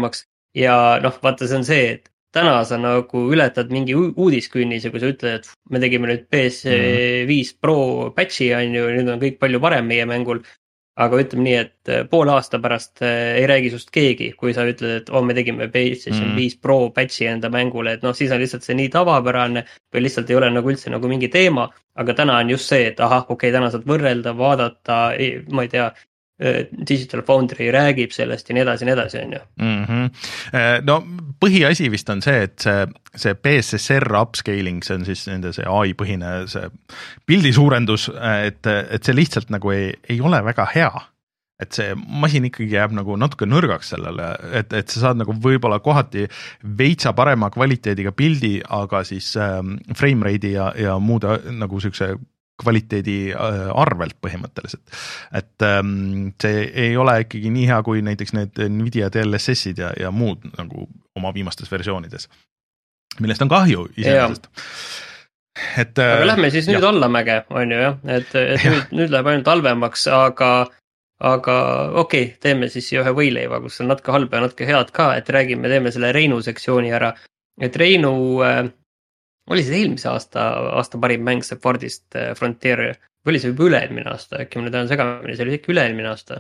ja noh, vaata, see on see, et täna sa nagu ületad mingi uudiskünnise, kui sa ütled, et me tegime nüüd P S viis Pro patch'i on ju, nüüd on kõik palju parem meie mängul. Aga ütleme nii, et poole aasta pärast ei räägi sust keegi, kui sa ütled, et oh, me tegime PlayStation viis Pro patch'i enda mängule, et noh, siis on lihtsalt see nii tavapärane või lihtsalt ei ole nagu üldse nagu mingi teema, aga täna on just see, et ahah, okei, okay, täna saad võrrelda, vaadata, ma ei tea, Digital Foundry räägib sellest ja nii edasi, nii edasi, on ju.
Mm-hmm. No põhiasi vist on see, et see, see B S S R upscaling, see on siis nende see A I põhine see pildisuurendus, et, et see lihtsalt nagu ei, ei ole väga hea. Et see masin ikkagi jääb nagu natuke nõrgaks sellele, et, et sa saad nagu võib-olla kohati veitsa parema kvaliteediga pildi, aga siis ähm, frame rate'i ja, ja muude nagu siukse kvaliteedi arvelt põhimõtteliselt. Et ähm, see ei ole ikkagi nii hea kui näiteks need Nvidia D L S S-id ja, ja muud nagu oma viimastes versioonides, millest on kahju iseenesest. Et,
aga äh, lähme siis nüüd jah. Allamäge, on ju jah, et, et nüüd, nüüd läheb ainult halvemaks, aga, aga okei, okay, teeme siis ühe võileiva, kus on natuke halba ja natuke head ka, et räägime, teeme selle Reinu sektsiooni ära, et Reinu äh, oli see eelmise aasta, aasta parim mäng see Fordist Frontier, või oli see juba üle-eelmine aasta, äkki ma nüüd olen segamini, see oli ikka üle-eelmine aasta?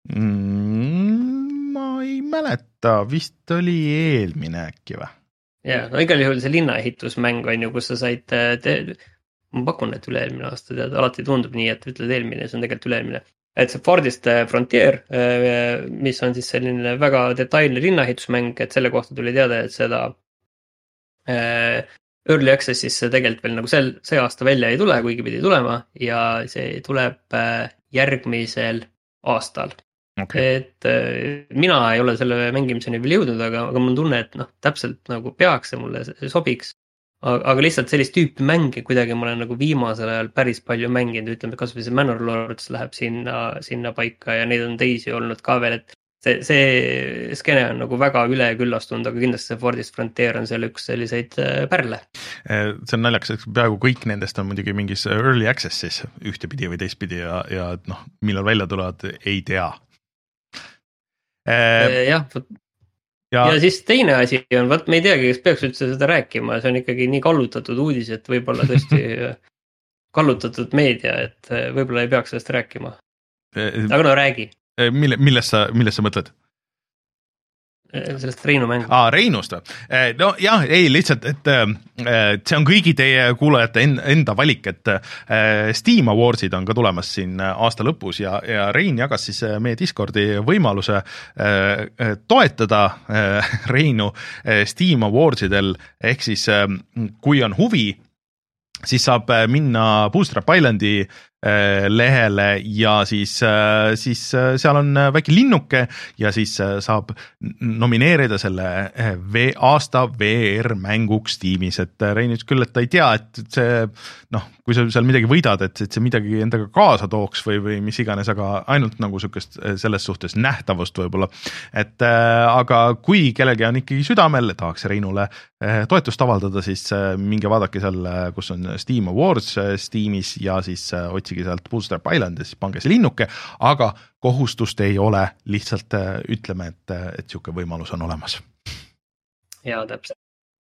Mm, ma ei mäleta, vist oli eelmine äkki või?
Jaa, no igal juhul see linnaehitusmäng on ju, kus sa said, te, ma pakun, et üle-eelmine aasta, tead, alati tundub nii, et ütled eelmine, see on tegelikult üle-eelmine. Et see Fordist Frontier, mis on siis selline väga detailne linnaehitusmäng, et selle kohta tuli teada, et seda Early Access'is see tegelikult veel nagu sel, see aasta välja ei tule, kuigi pidi tulema ja see tuleb järgmisel aastal. Okay. Et mina ei ole selle mängimiseni veel jõudnud, aga, aga mul on tunne, et noh, täpselt nagu peaks ja mulle sobiks. Aga, aga lihtsalt sellist tüüpi mänge kuidagi ma olen nagu viimasel ajal päris palju mänginud, ütleme kas või see Manor Lords läheb sinna, sinna paika ja neid on teisi olnud ka veel, et see, see skene on nagu väga üleküllastunud, aga kindlasti see Fordist Frontier on seal üks selliseid pärle.
See on naljakas, et peaaegu kõik nendest on muidugi mingis early access'is ühtepidi või teistpidi ja, ja noh, millal välja tulevad, ei tea.
Jah, ja, ja siis teine asi on, vaat me ei teagi, kes peaks üldse seda rääkima, see on ikkagi nii kallutatud uudis, et võib-olla tõesti kallutatud meedia, et võib-olla ei peaks sellest rääkima. Aga no räägi.
Mille, millest sa, millest sa mõtled?
Sellest Reinu mängu.
Aa, Reinust või? No jah, ei lihtsalt, et see on kõigi teie kuulajate enda valik, et Steam Awardsid on ka tulemas siin aasta lõpus ja, ja Rein jagas siis meie Discordi võimaluse toetada Reinu Steam Awardsidel, ehk siis kui on huvi, siis saab minna Bootstrap Islandi lehele ja siis, siis seal on väike linnuke ja siis saab nomineerida selle v, aasta V R mänguks tiimis, et Rein ütles küll, et ta ei tea, et see noh, kui sa seal midagi võidad, et, et see midagi endaga kaasa tooks või, või mis iganes, aga ainult nagu sukest selles suhtes nähtavust võib-olla, et aga kui kellegi on ikkagi südamel, tahaks Reinule toetust avaldada, siis minge vaadake seal, kus on Steam Awards Steamis ja siis otsige sealt Bootstrap Island ja siis pange see linnuke, aga kohustust ei ole, lihtsalt ütleme, et, et siuke võimalus on olemas.
Jaa, täpselt.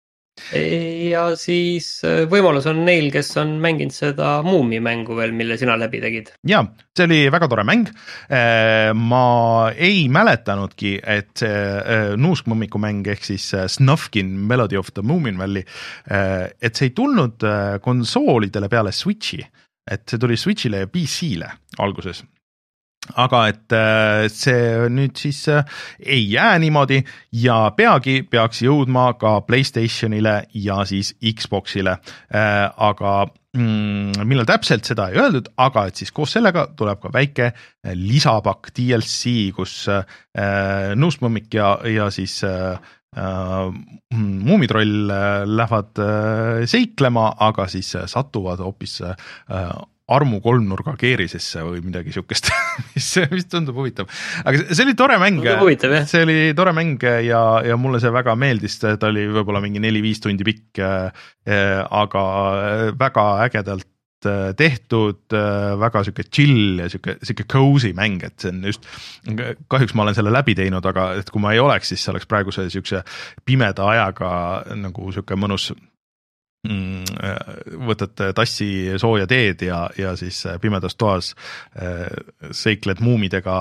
Ja siis võimalus on neil, kes on mänginud seda Muumi mängu veel, mille sina läbi tegid. Jaa,
see oli väga tore mäng. Ma ei mäletanudki, et see Nuuskmõmmiku mäng ehk siis Snufkin Melody of the Moomin Valley, et see ei tulnud konsoolidele peale Switchi, et see tuli Switchile ja P C-le alguses. Aga et see nüüd siis ei jää niimoodi ja peagi peaks jõudma ka PlayStationile ja siis Xboxile, aga mm, millal täpselt seda ei öeldud, aga et siis koos sellega tuleb ka väike lisapakk D L C, kus Nuuskmõmmik ja, ja siis Uh, Muumitroll lähevad uh, seiklema, aga siis uh, satuvad hoopis uh, armu kolmnurga keerisesse või midagi siukest, mis, mis tundub huvitav. Aga see oli tore mäng,
huvitav,
see oli tore mäng ja, ja mulle see väga meeldis, ta oli võib-olla mingi neli-viis tundi pikk, aga väga ägedalt tehtud, väga siuke chill ja siuke, siuke cozy mäng, et see on just, kahjuks ma olen selle läbi teinud, aga et kui ma ei oleks, siis see oleks praeguse siukse pimeda ajaga nagu siuke mõnus, võtad tassi sooja teed ja, ja siis pimedas toas seikled muumidega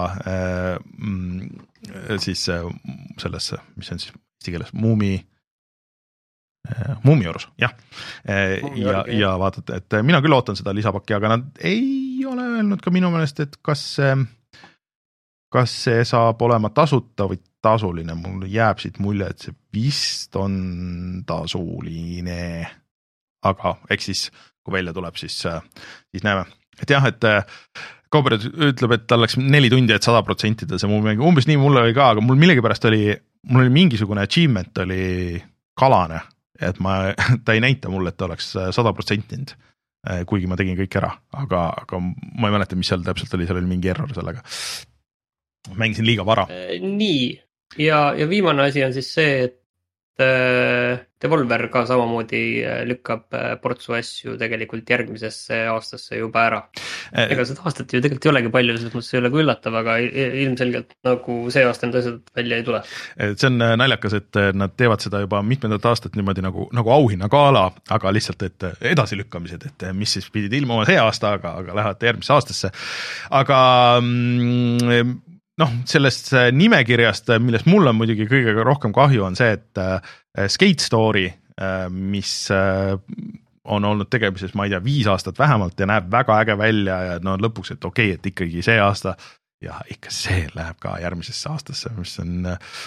siis sellesse, mis on siis eesti keeles, muumi Muumiorus, jah. Ja, ja vaatad, et mina küll ootan seda lisapakki, aga nad ei ole öelnud ka minu meelest, et kas see, kas see saab olema tasuta või tasuline. Mul jääb siit mulje, et see vist on tasuline. Aga eks siis, kui välja tuleb, siis, siis näeme. Et jah, et Kauber ütleb, et tal läks neli tundi, et sada protsentida see muumimäng. Umbes nii mulle oli ka, aga mul millegipärast oli, mul oli mingisugune achievement oli kalane. Et ma, ta ei näita mulle, et ta oleks sada protsentinud, kuigi ma tegin kõik ära, aga, aga ma ei mäleta, mis seal täpselt oli, seal oli mingi error sellega. Mängisin liiga vara.
Nii, ja, ja viimane asi on siis see, et Devolver ka samamoodi lükkab portsu asju tegelikult järgmisesse aastasse juba ära. Ega seda aastat ju tegelikult ei olegi palju, selles mõttes ei ole kui üllatav, aga ilmselgelt nagu see aasta need asjad välja ei tule.
See on naljakas, et nad teevad seda juba mitmendat aastat niimoodi nagu, nagu auhinna gala, aga lihtsalt, et edasilükkamised, et mis siis pidid ilmuma see aasta, aga, aga lähevad järgmisse aastasse. Aga mm, noh, sellest nimekirjast, millest mul on muidugi kõige rohkem kahju, on see, et Skate Story, mis on olnud tegemises, ma ei tea, viis aastat vähemalt ja näeb väga äge välja ja no lõpuks, et okei, okay, et ikkagi see aasta ja ikka see läheb ka järgmisesse aastasse, mis on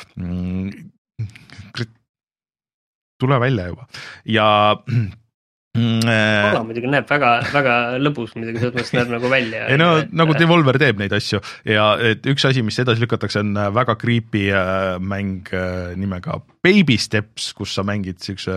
mm, tule välja juba ja
Kala muidugi näeb väga, väga lõbus, muidugi selles mõttes näeb nagu välja.
Ei, no, et, nagu Devolver teeb neid asju ja et üks asi, mis edasi lükatakse, on väga creepy mäng nimega Baby Steps, kus sa mängid siukse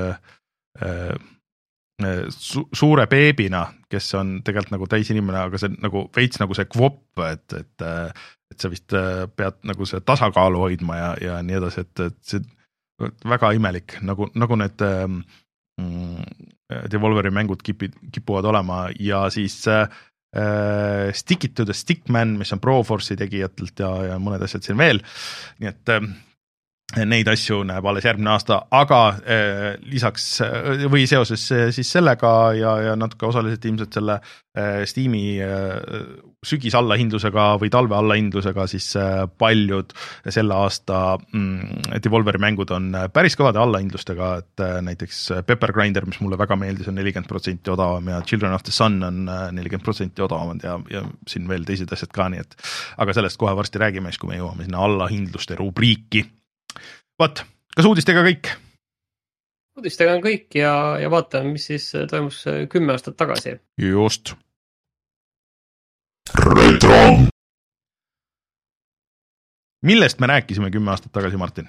su suure beebina, kes on tegelikult nagu täisinimene, aga see nagu veits nagu see kvopp, et, et, et sa vist pead nagu see tasakaalu hoidma ja, ja nii edasi, et, et see väga imelik, nagu, nagu need Devolveri mängud kipid, kipuvad olema ja siis äh, Stick It to the Stickman, mis on Proforce'i tegijatelt ja, ja mõned asjad siin veel, nii et äh, neid asju näeb alles järgmine aasta, aga äh, lisaks äh, või seoses äh, siis sellega ja, ja natuke osaliselt ilmselt selle äh, Steam'i äh, sügis allahindlusega või talve allahindlusega, siis äh, paljud selle aasta mm, Devolveri mängud on päris kõvade allahindlustega, et äh, näiteks Pepper Grinder, mis mulle väga meeldis, on nelikümmend protsenti odavam ja Children of the Sun on nelikümmend protsenti odavamad ja, ja siin veel teised asjad ka, nii et aga sellest kohe varsti räägime, kui me jõuame sinna allahindluste rubriiki. Vaat, kas uudistega kõik?
Uudistega on kõik ja, ja vaatame, mis siis toimus kümme aastat tagasi.
Just.
Retro!
Millest me rääkisime kümme aastat tagasi, Martin?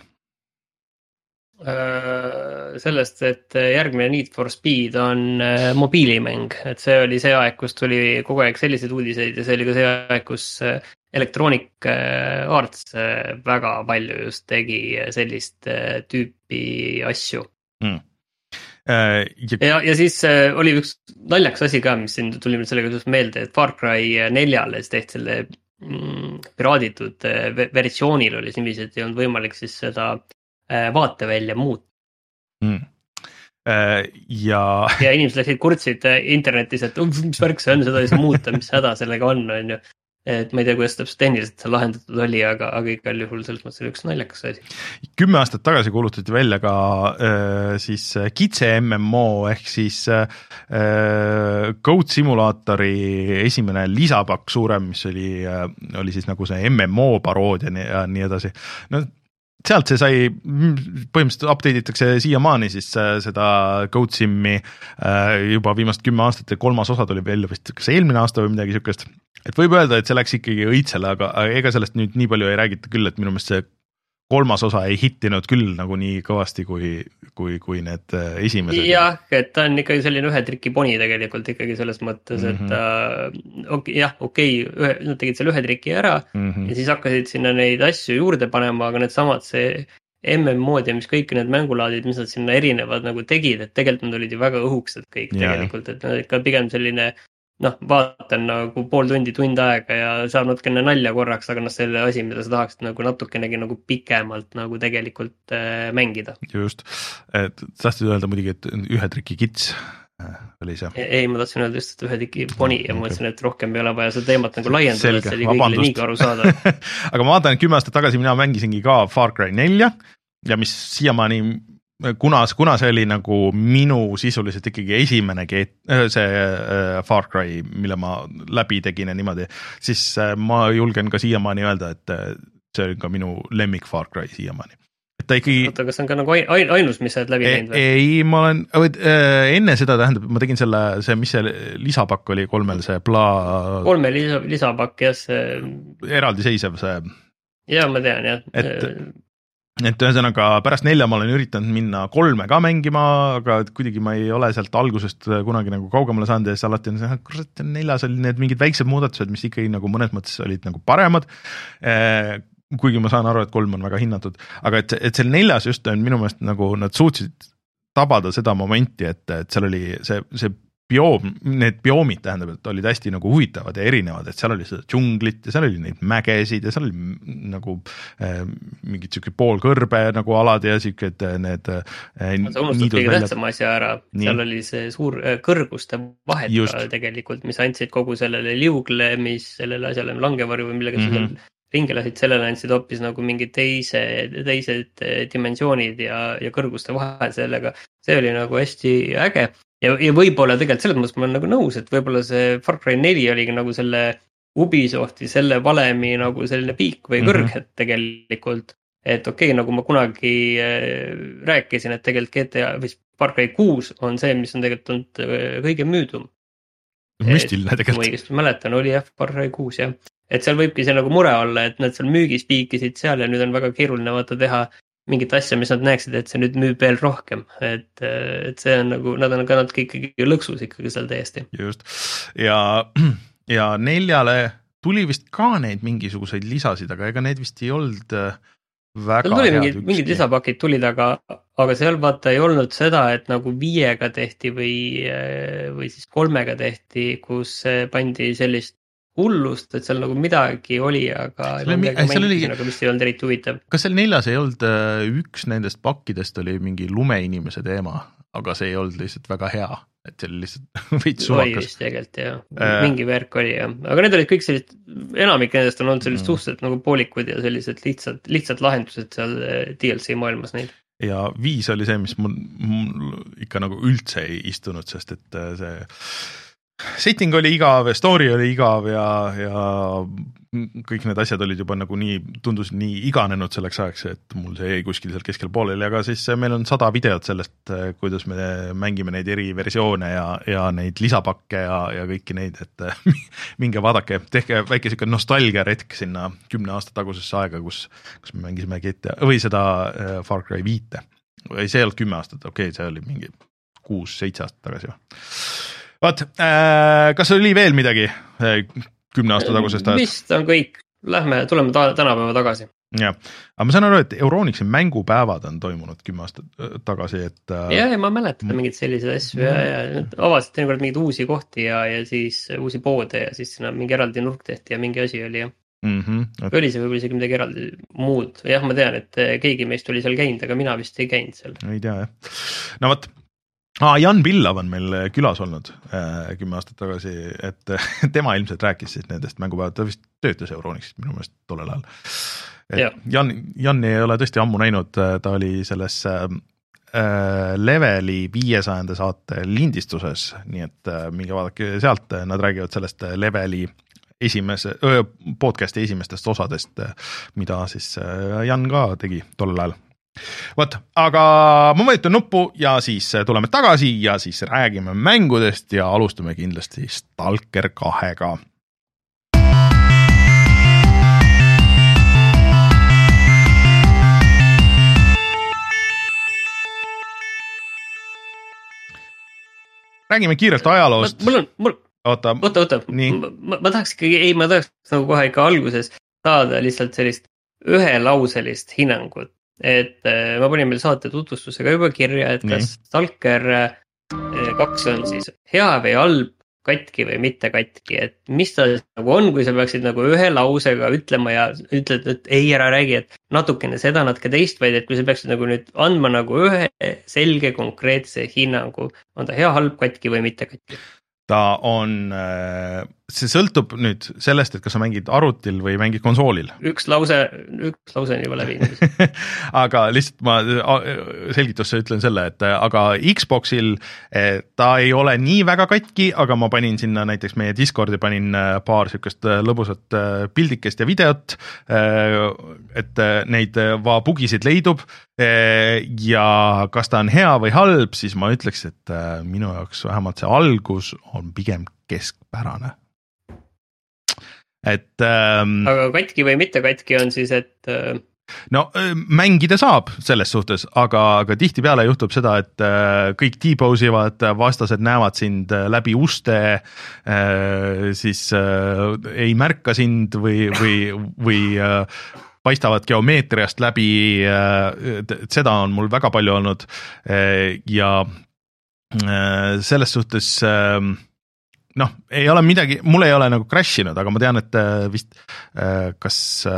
Sellest, et järgmine Need for Speed on mobiilimäng, et see oli see aeg, kus tuli kogu aeg selliseid uudiseid ja see oli ka see aeg, kus Electronic Arts väga palju just tegi sellist tüüpi asju. Mm. Äh, ja... Ja, ja siis oli üks naljaks asi ka, mis siin tuli sellega just meelde, et Far Cry neljale tehti selle mm, piraaditud versioonil oli niiviisi, et ei olnud võimalik siis seda vaatevälja muut.
Mm. Äh, ja...
ja inimesed läksid kurtsid internetis, et mis värk see on, seda ei saa muuta, mis häda sellega on, on ju. Et ma ei tea, kuidas täpselt tehniliselt see lahendatud oli, aga, aga igal juhul selles mõttes oli üks naljakas asi.
Kümme aastat tagasi kuulutati välja ka äh, siis Kitse M M O ehk siis äh, Goat Simulaatori esimene lisapakk suurem, mis oli, äh, oli siis nagu see M M O paroodia ja nii edasi. No sealt see sai, põhimõtteliselt update itakse siiamaani siis seda Goat Simmi juba viimast kümme aastat ja kolmas osa tuli välja vist kas eelmine aasta või midagi siukest. Et võib öelda, et see läks ikkagi õitsele, aga ega sellest nüüd nii palju ei räägita küll, et minu meelest see kolmas osa ei hittinud küll nagu nii kõvasti kui, kui, kui need esimesed.
Jah, et ta on ikkagi selline ühe triki poni tegelikult ikkagi selles mõttes, et mm-hmm. uh, okay, jah, okei, okay, nad tegid selle ühe triki ära mm-hmm. ja siis hakkasid sinna neid asju juurde panema, aga need samad see M M O-d ja mis kõik need mängulaadid, mis nad sinna erinevad nagu tegid, et tegelikult nad olid ju väga õhuksed kõik yeah. tegelikult, et nad ikka pigem selline noh, vaatan nagu pool tundi, tund aega ja saab natukene nalja korraks, aga noh, selle asi, mida sa tahaksid nagu natukenegi nagu pikemalt nagu tegelikult äh, mängida.
Just, et tahtsid öelda muidugi, et ühe triki kits oli see.
Ei, ma tahtsin öelda just, et ühe triki poni ja okay. Ma mõtlesin, et rohkem ei ole vaja seda teemat nagu laiendada,
Selge,
et see oli kõigile niigi aru saada.
Aga ma vaatan, et kümme aastat tagasi mina mängisingi ka Far Cry nelja ja mis siiamaani kuna, kuna see oli nagu minu sisuliselt ikkagi esimene get, see Far Cry, mille ma läbi tegin ja niimoodi, siis ma julgen ka siiamaani öelda, et see on ka minu lemmik Far Cry siiamaani. Et ta ikkagi...
Oota, kas on ka nagu ainus, mis sa oled läbi teinud või?
Ei, ma olen, enne seda tähendab, ma tegin selle, see, mis see lisapakk oli kolmel, see pla...
Kolme lisa, lisapakk, jah, see...
Eraldiseisev see...
Jaa, ma tean, jah.
Et... Et ühesõnaga pärast nelja ma olen üritanud minna kolme ka mängima, aga kuidagi ma ei ole sealt algusest kunagi nagu kaugemale saanud ja siis alati on see, kurat, neljas oli need mingid väiksed muudatused, mis ikkagi nagu mõnes mõttes olid nagu paremad, kuigi ma saan aru, et kolm on väga hinnatud, aga et, et seal neljas just on minu meelest nagu nad suutsid tabada seda momenti, et, et seal oli see, see bioom, need bioomid tähendab, et olid hästi nagu huvitavad ja erinevad, et seal oli seda džunglit ja seal oli neid mägesid ja seal oli nagu äh, mingid siuke poolkõrbe nagu alad ja siuke, et need äh,
sa unustad kõige tähtsam asja ära, Nii. seal oli see suur äh, kõrguste vahet Just. tegelikult, mis andsid kogu sellele liugle, mis sellele asjale langevarju või millega mm -hmm. ringi lasid, sellele andsid hoopis nagu mingid teise, teised dimensioonid ja, ja kõrguste vahed sellega, see oli nagu hästi äge. Ja, ja võib-olla tegelikult selles mõttes ma olen nagu nõus, et võib-olla see Far Cry neli oligi nagu selle Ubisofti, selle valemi nagu selline piik või kõrghet mm -hmm. tegelikult. Et okei, okay, nagu ma kunagi äh, rääkisin, et tegelikult G T A või Far Cry kuus on see, mis on tegelikult olnud äh, kõige müüdum.
Müstiline tegelikult.
Ma õigesti mäletan, oli jah, Far Cry kuus jah. Et seal võibki see nagu mure olla, et nad seal müügis piikisid seal ja nüüd on väga keeruline vaata teha mingit asja, mis nad näeksid, et see nüüd müüb veel rohkem, et, et see on nagu, nad on ka nad ikkagi lõksus ikkagi seal täiesti.
Just, ja, ja neljale tuli vist ka neid mingisuguseid lisasid, aga ega need vist ei olnud väga
tuli head mingid, mingid lisapakid tulid, aga, aga seal vaata ei olnud seda, et nagu viiega tehti või, või siis kolmega tehti, kus pandi sellist hullust, et seal nagu midagi oli, aga
seal oli, seal oli,
nagu, mis ei olnud eriti huvitav.
Kas seal neljas ei olnud üks nendest pakkidest oli mingi lumeinimese teema, aga see ei olnud lihtsalt väga hea, et see oli lihtsalt veits suvakas.
Oli vist tegelikult jah, äh, mingi värk oli jah, aga need olid kõik sellised, enamik nendest on olnud sellised mm. suhteliselt nagu poolikud ja sellised lihtsad, lihtsad lahendused seal D L C maailmas neid.
Ja viis oli see, mis mul, mul ikka nagu üldse ei istunud, sest et see setting oli igav, story oli igav ja, ja kõik need asjad olid juba nagu nii, tundus nii iganenud selleks ajaks, et mul see jäi kuskil seal keskel pooleli, aga siis meil on sada videot sellest, kuidas me mängime neid eri versioone ja, ja neid lisapakke ja, ja kõiki neid, et minge vaadake, tehke väike siuke nostalgia retk sinna kümne aasta tagusesse aega, kus, kus me mängisime G T A või seda Far Cry viite. Või see ei olnud kümme aastat, okei, okay, see oli mingi kuus, seitse aastat tagasi või. Vaat, äh, kas oli veel midagi kümne aasta tagusest ajast?
Vist on kõik. Lähme, tuleme ta- tänapäeva tagasi.
Ja, aga ma saan aru, et Euronixi mängupäevad on toimunud kümme aastat tagasi, et...
Äh... Ja, ja ma mäletan mm. mingid sellised asju ja, ja avasid teinekord mingeid uusi kohti ja, ja siis uusi poode ja siis sinna mingi eraldi nurk tehti ja mingi asi oli ja
mm -hmm, et...
oli see võib-olla isegi midagi eraldi muud. Jah, ma tean, et keegi meist oli seal käinud, aga mina vist ei käinud seal.
Ei tea, jah. No võt, ah, Jan Pillav on meil külas olnud äh, kümme aastat tagasi, et tema ilmselt rääkis siis nendest mängupäevad, ta vist töötas Euronixist minu meelest tollel ajal. Et Jan, Janni ei ole tõesti ammu näinud, ta oli selles äh, Leveli viiesajanda saate lindistuses, nii et äh, minge vaadake sealt, nad räägivad sellest Leveli esimese, öö, podcasti esimestest osadest, mida siis Jan ka tegi tollel ajal. Võt, aga ma vajutan nuppu ja siis tuleme tagasi ja siis räägime mängudest ja alustame kindlasti Stalker kahega. Räägime kiirelt ajaloost.
Mul on, mul... Oota, oota, oota. Ma, ma tahaks ikkagi, ei, ma tahaks nagu kohe ikka alguses saada lihtsalt sellist ühelauselist hinnangut. Et ma panin meil saate tutvustusega juba kirja, et kas Stalker kaks on siis hea või halb katki või mitte katki, et mis ta nagu on, kui sa peaksid nagu ühe lausega ütlema ja ütled, et ei, ära räägi, et natukene seda, natuke teist, vaid et kui sa peaksid nagu nüüd andma nagu ühe selge konkreetse hinnangu, on ta hea, halb, katki või mitte katki?
Ta on, see sõltub nüüd sellest, et kas sa mängid arvutil või mängid konsoolil.
Üks lause, üks lause on juba läbi.
aga lihtsalt ma selgitusse ütlen selle, et aga Xboxil ta ei ole nii väga katki, aga ma panin sinna näiteks meie Discordi panin paar sükest lõbusat pildikest ja videot, et neid bugisid leidub ja kas ta on hea või halb, siis ma ütleks, et minu jaoks vähemalt see algus on pigem keskpärane. Et ähm,
aga katki või mitte katki on siis, et äh...
no mängida saab selles suhtes, aga, aga tihtipeale juhtub seda, et äh, kõik T-posivad, vastased näevad sind läbi uste, äh, siis äh, ei märka sind või, või, või äh, paistavad geomeetriast läbi, äh, seda on mul väga palju olnud äh, ja selles suhtes noh, ei ole midagi, mul ei ole nagu crash inud, aga ma tean, et vist kas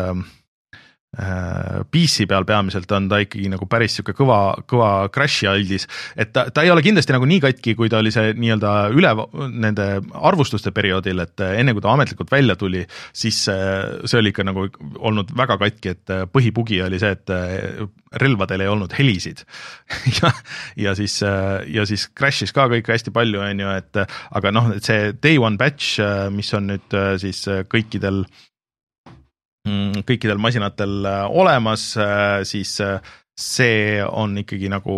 P C peal peamiselt on ta ikkagi nagu päris siuke kõva, kõva crash'i aldis, et ta, ta ei ole kindlasti nagu nii katki, kui ta oli see nii-öelda üle nende arvustuste perioodil, et enne kui ta ametlikult välja tuli, siis see oli ikka nagu olnud väga katki, et põhibugi oli see, et relvadel ei olnud helisid ja, ja siis, ja siis crash'is ka kõik hästi palju, on ju, et aga noh, et see day one patch, mis on nüüd siis kõikidel kõikidel masinatel olemas, siis see on ikkagi nagu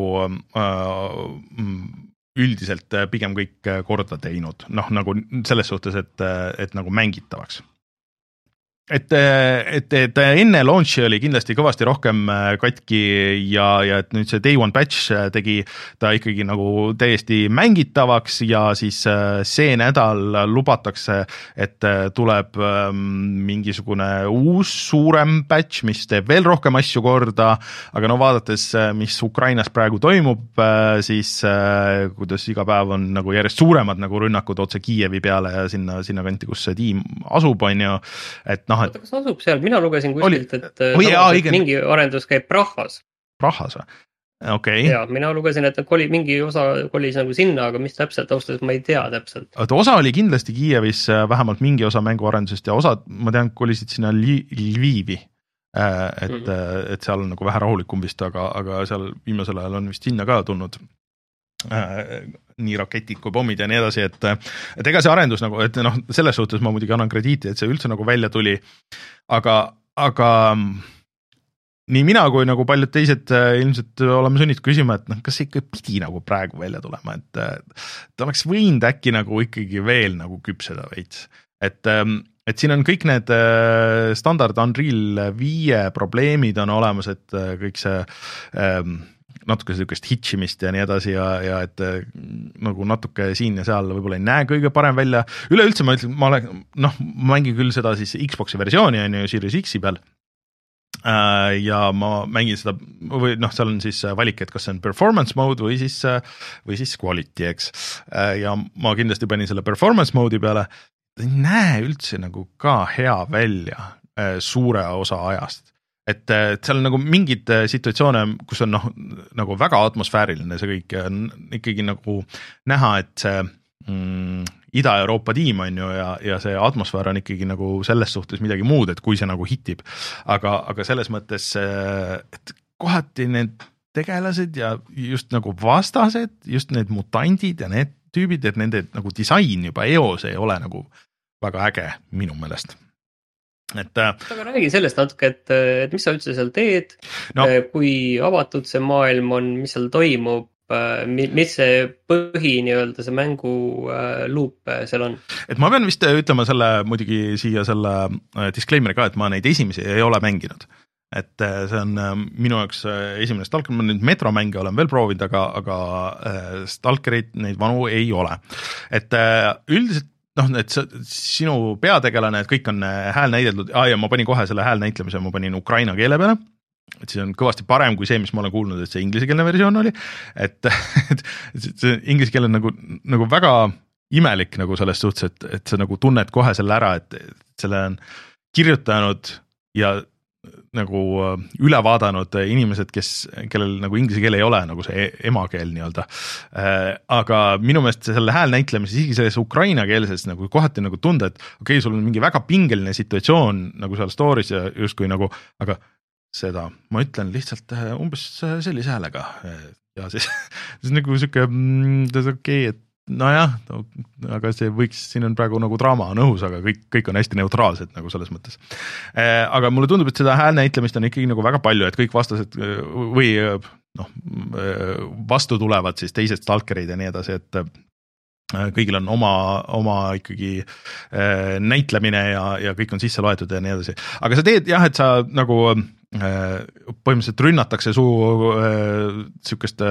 üldiselt pigem kõik korda teinud, noh nagu selles suhtes, et, et nagu mängitavaks. Et, et, et enne launchi oli kindlasti kõvasti rohkem katki ja, ja et nüüd see day one patch tegi ta ikkagi nagu täiesti mängitavaks ja siis see nädal lubatakse, et tuleb mingisugune uus suurem patch, mis teeb veel rohkem asju korda, aga no vaadates, mis Ukrainas praegu toimub, siis kuidas iga päev on nagu järjest suuremad nagu rünnakud otse Kiievi peale ja sinna, sinna kanti, kus see tiim asub, on ju, et noh, et
kas asub seal? Mina lugesin kuskilt, et,
Oi, jaa,
et mingi arendus käib Prahas.
Prahas või? Okei.
Okay. Ja, mina lugesin, et koli, mingi osa kolis nagu sinna, aga mis täpselt austas, ma ei tea täpselt.
Osa oli kindlasti Kiievis, vähemalt mingi osa mänguarendusest ja osa, ma tean, kolisid sinna Lvivi, et, mm. et seal on nagu vähe rahulikum vist, aga, aga seal viimasel ajal on vist sinna ka tulnud nii raketid kui pommid ja nii edasi, et, et ega see arendus nagu, et noh, selles suhtes ma muidugi annan krediiti, et see üldse nagu välja tuli, aga, aga nii mina kui nagu paljud teised ilmselt oleme sunnitud küsima, et noh, kas see ikka pidi nagu praegu välja tulema, et ta oleks võinud äkki nagu ikkagi veel nagu küpseda veits, et, et siin on kõik need standard Unreal viie probleemid on olemas, et kõik see natuke sellist hitchimist ja nii edasi ja, ja et nagu natuke siin ja seal võib-olla ei näe kõige parem välja. Üleüldse ma ütlen, ma olen, noh, ma mängin küll seda siis Xboxi versiooni on ju Series X-i peal ja ma mängin seda, või noh, seal on siis valik, et kas see on performance mode või siis, või siis quality, eks. Ja ma kindlasti panin selle performance mode'i peale, ta ei näe üldse nagu ka hea välja suure osa ajast. Et, et seal on nagu mingid situatsioone, kus on noh, nagu väga atmosfääriline see kõik ja on ikkagi nagu näha, et see mm, Ida-Euroopa tiim on ju ja, ja see atmosfäär on ikkagi nagu selles suhtes midagi muud, et kui see nagu hitib. Aga, aga selles mõttes, et kohati need tegelased ja just nagu vastased, just need mutandid ja need tüübid, et nende nagu disain juba eos ei ole nagu väga äge minu meelest. Et,
aga räägi sellest natuke, et, et mis sa üldse seal teed, no, kui avatud see maailm on, mis seal toimub, mis see põhi nii-öelda see mängu loop seal on? Et
ma pean vist ütlema selle muidugi siia selle disclaimer'i ka, et ma neid esimesi ei ole mänginud. Et see on minu jaoks esimene Stalker, ma nüüd metromänge olen veel proovinud, aga, aga Stalkerit neid vanu ei ole. Et üldiselt noh, et sinu peategelane, et kõik on hääl näideldud, ah, ja ma panin kohe selle hääl näitlemise, ma panin ukraina keele peale, et see on kõvasti parem kui see, mis ma olen kuulnud, et see inglisekeelne versioon oli, et, et see inglise keel on nagu, nagu väga imelik nagu selles suhtes, et, et sa nagu tunned kohe selle ära, et, et selle on kirjutanud ja nagu üle vaadanud inimesed, kes, kellel nagu inglise keel ei ole nagu see emakeel nii-öelda. Aga minu meelest selle hääl näitlemise isegi selles ukraina keelses nagu kohati nagu tunda, et okei, okay, sul on mingi väga pingeline situatsioon nagu seal stories ja justkui nagu, aga seda ma ütlen lihtsalt umbes sellise häälega ja siis, siis nagu siuke okei, okay, et nojah, aga see võiks, siin on praegu nagu draama on õhus, aga kõik, kõik on hästi neutraalsed nagu selles mõttes. Aga mulle tundub, et seda häälnäitlemist on ikkagi nagu väga palju, et kõik vastased või noh, vastu tulevad siis teised stalkerid ja nii edasi, et kõigil on oma, oma ikkagi näitlemine ja, ja kõik on sisse loetud ja nii edasi. Aga sa teed jah, et sa nagu põhimõtteliselt rünnatakse su sihukest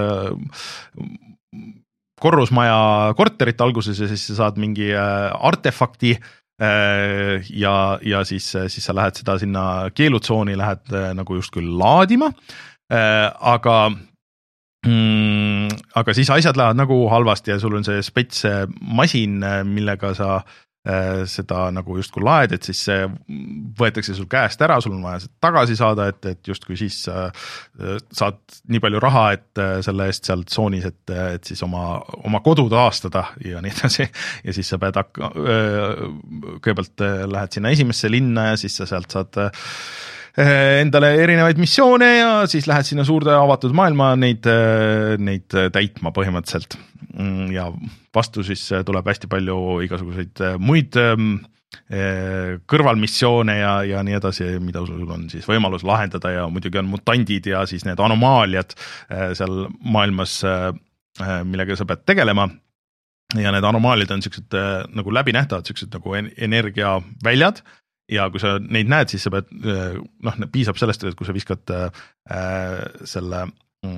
korrusmaja korterit alguses ja siis sa saad mingi artefakti ja, ja siis, siis sa lähed seda sinna keelutsooni, lähed nagu justkui laadima, aga, mm, aga siis asjad lähevad nagu halvasti ja sul on see spets masin, millega sa seda nagu justkui laed, et siis see võetakse sul käest ära, sul on vaja seda tagasi saada, et, et justkui siis saad nii palju raha, et selle eest sealt tsoonis, et, et siis oma, oma kodu taastada ja nii edasi. Ja siis sa pead hakka, kõigepealt lähed sinna esimesse linna ja siis sa sealt saad endale erinevaid missioone ja siis lähed sinna suurde avatud maailma neid, neid täitma põhimõtteliselt. Ja vastu siis tuleb hästi palju igasuguseid muid kõrvalmissioone ja, ja nii edasi, mida sul on siis võimalus lahendada ja muidugi on mutandid ja siis need anomaaliad seal maailmas, millega sa pead tegelema. Ja need anomaaliad on sellised nagu läbinähtavad, sellised nagu energiaväljad. Ja kui sa neid näed, siis sa pead, noh, piisab sellest, et kui sa viskad äh, selle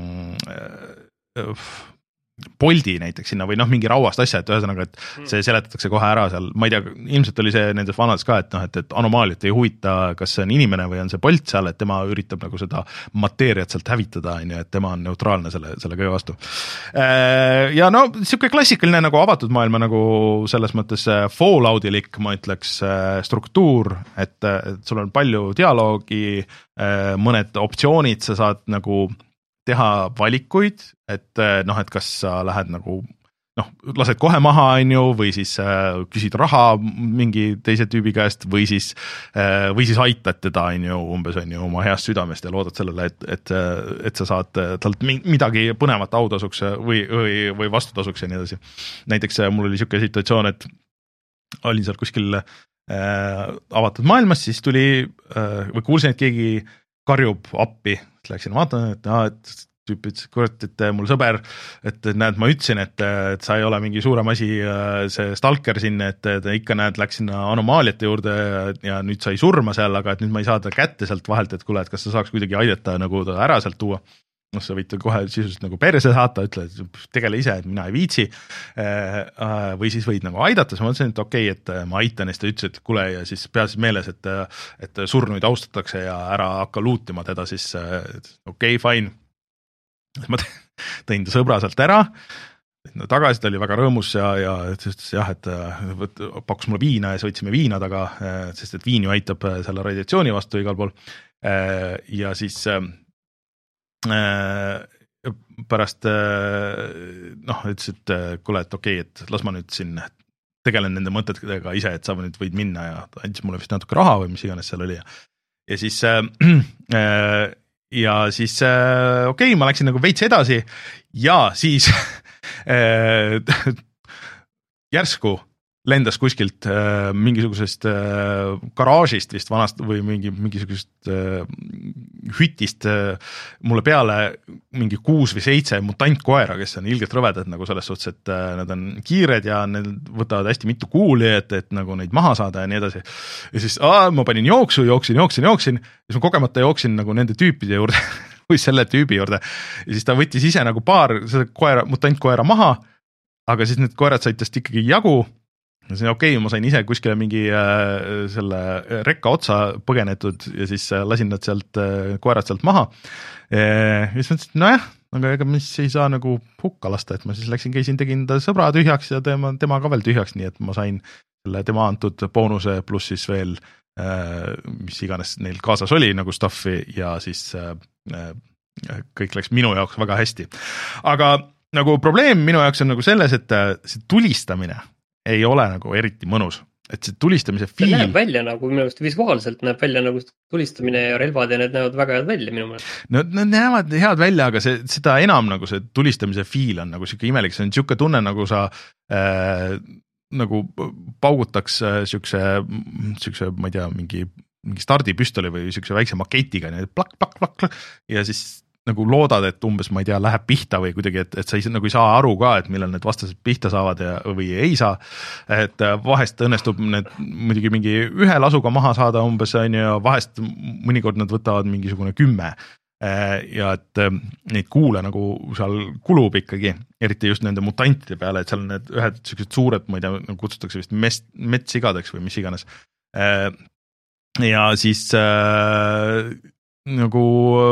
äh, poldi näiteks sinna või noh, mingi rauast asja, et ühesõnaga, et see seletatakse kohe ära seal, ma ei tea, ilmselt oli see nendes vanades ka, et noh, et, et anomaaliat ei huvita, kas see on inimene või on see polt seal, et tema üritab nagu seda mateeriat sealt hävitada, et tema on neutraalne selle, selle kõige vastu. Ja no, siuke klassikaline nagu avatud maailma nagu selles mõttes Falloutilik, ma ütleks, struktuur, et, et sul on palju dialoogi, mõned optsioonid, sa saad nagu teha valikuid, et noh, et kas sa lähed nagu, noh, lased kohe maha, on ju, või siis äh, küsid raha mingi teise tüübi käest, või siis, äh, või siis aitad teda, on ju, umbes on ju oma heast südamest ja loodad sellele, et, et, et sa saad talt midagi põnevat autasuks või, või, või vastutasuks ja nii edasi. Näiteks mul oli siuke situatsioon, et olin seal kuskil äh, avatud maailmas, siis tuli äh, või kuulsin, et keegi karjub appi, läksin vaatan, et, ah, et tüüp ütles, kurat, et mul sõber, et näed, ma ütlesin, et, et sa ei ole mingi suurem asi, see stalker siin, et, et ikka näed, läks sinna anomaaliate juurde ja nüüd sai surma seal, aga et nüüd ma ei saa ta kätte sealt vahelt, et kuule, et kas sa saaks kuidagi aidata nagu ta ära sealt tuua. No sa võid kohe sisuliselt nagu perse saata, ütle, et tegele ise, et mina ei viitsi, või siis võid nagu aidata, siis ma mõtlesin, et okei, okay, et ma aitan, ja siis ta ütles, et kuule, ja siis peas meeles, et, et surnuid austatakse ja ära hakka luutima teda, siis okei, okay, fine. Ma tõin ta sõbra sealt ära, tagasi ta oli väga rõõmus ja, ja ütles, jah, et võt, pakkus mulle viina ja siis võtsime viina taga, sest et viin ju aitab selle radiatsiooni vastu igal pool, ja siis pärast noh, ütles, et kuule, et okei, et las ma nüüd siin tegelen nende mõtetega ise, et sa nüüd võid minna ja ta andis mulle vist natuke raha või mis iganes seal oli ja, ja siis äh, ja siis okei, okay, ma läksin nagu veits edasi ja siis äh, järsku lendas kuskilt äh, mingisugusest äh, garaažist vist vanast või mingi, mingisugusest äh, hütist äh, mulle peale mingi kuus või seitse mutantkoera, kes on ilgelt rõvedad nagu selles suhtes, et äh, nad on kiired ja need võtavad hästi mitu kuuli, et, et nagu neid maha saada ja nii edasi. Ja siis aa, ma panin jooksu, jooksin, jooksin, jooksin ja siis ma kogemata jooksin nagu nende tüüpide juurde või selle tüübi juurde ja siis ta võttis ise nagu paar selle koera, mutantkoera maha, aga siis need koerad said tast ikkagi jagu. Okei, okay, ma sain ise kuskile mingi äh, selle rekka otsa põgenetud ja siis äh, lasin nad sealt äh, koerad sealt maha. Ja siis mõtlesin, nojah, aga ega mis ei saa nagu hukka lasta, et ma siis läksin, käisin, tegin ta sõbra tühjaks ja tema, tema ka veel tühjaks, nii et ma sain selle tema antud boonuse pluss siis veel äh, mis iganes neil kaasas oli nagu stuffi ja siis äh, kõik läks minu jaoks väga hästi. Aga nagu probleem minu jaoks on nagu selles, et see tulistamine ei ole nagu eriti mõnus. Et see tulistamise fiil...
See näeb välja nagu minu meelest visuaalselt näeb välja nagu tulistamine ja relvad ja need näevad väga head välja minu meelest.
No nad näevad head välja, aga see, seda enam nagu see tulistamise fiil on nagu siuke imelik, see on siuke tunne nagu sa äh, nagu paugutaks äh, siukse, siukse, ma ei tea, mingi, mingi stardipüstoli või siukse väikse maketiga, nii plak, plak, plak, plak ja siis nagu loodad, et umbes, ma ei tea, läheb pihta või kuidagi, et, et sa ei, nagu ei saa aru ka, et millal need vastased pihta saavad ja, või ei saa. Et vahest õnnestub need muidugi mingi ühe lasuga maha saada umbes, on ju, vahest mõnikord nad võtavad mingisugune kümme. Ja et neid kuule nagu seal kulub ikkagi, eriti just nende mutantide peale, et seal on need ühed sellised suured, ma ei tea, nagu kutsutakse vist mest, metssigadeks või mis iganes. Ja siis... nagu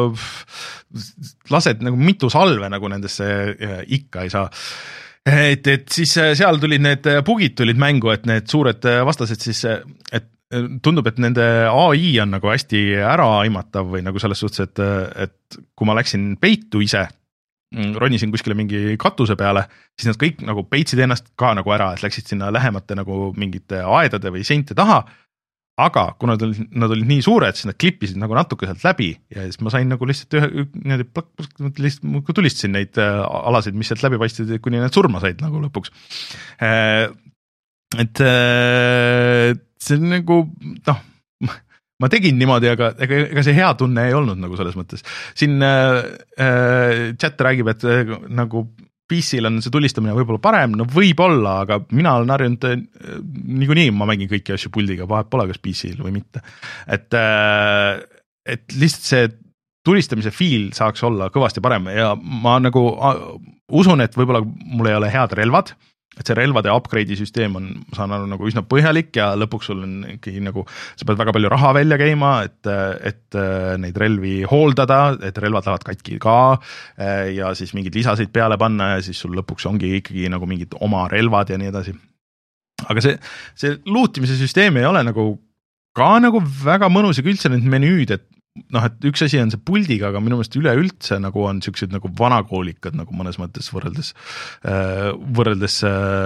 lased nagu mitu salve nagu nendesse ikka ei saa. Et, et siis seal tulid need bugid tulid mängu, et need suured vastased siis, et tundub, et nende A I on nagu hästi ära aimatav või nagu selles suhtes, et, et kui ma läksin peitu ise, ronisin kuskile mingi katuse peale, siis nad kõik nagu peitsid ennast ka nagu ära, et läksid sinna lähemate nagu mingite aedade või seinte taha, aga kui nad olid, nad olid nii suured, siis nad klippisid nagu natuke sealt läbi ja siis ma sain nagu lihtsalt ühe, niimoodi plak, plak, lihtsalt tulistasin neid alasid, mis sealt läbi paistid, kuni need surma said nagu lõpuks. Et see on nagu, noh, ma tegin niimoodi, aga ega, ega see hea tunne ei olnud nagu selles mõttes. Siin äh, chat räägib, et äh, nagu P C-l on see tulistamine võib-olla parem, no võib-olla, aga mina olen harjunud, niikuinii ma mängin kõiki asju puldiga, vahet pole kas P C-l või mitte. Et, et lihtsalt see tulistamise fiil saaks olla kõvasti parem ja ma nagu usun, et võib-olla mul ei ole head relvad, et see relvade upgrade'i süsteem on, ma saan aru, nagu üsna põhjalik ja lõpuks sul on ikkagi nagu, sa pead väga palju raha välja käima, et, et neid relvi hooldada, et relvad lähevad katki ka ja siis mingid lisasid peale panna ja siis sul lõpuks ongi ikkagi nagu mingid oma relvad ja nii edasi. Aga see, see luutimise süsteem ei ole nagu ka nagu väga mõnus ja üldse need menüüd, et noh, et üks asi on see puldiga, aga minu meelest üleüldse nagu on siuksed nagu vanakoolikad nagu mõnes mõttes võrreldes, võrreldes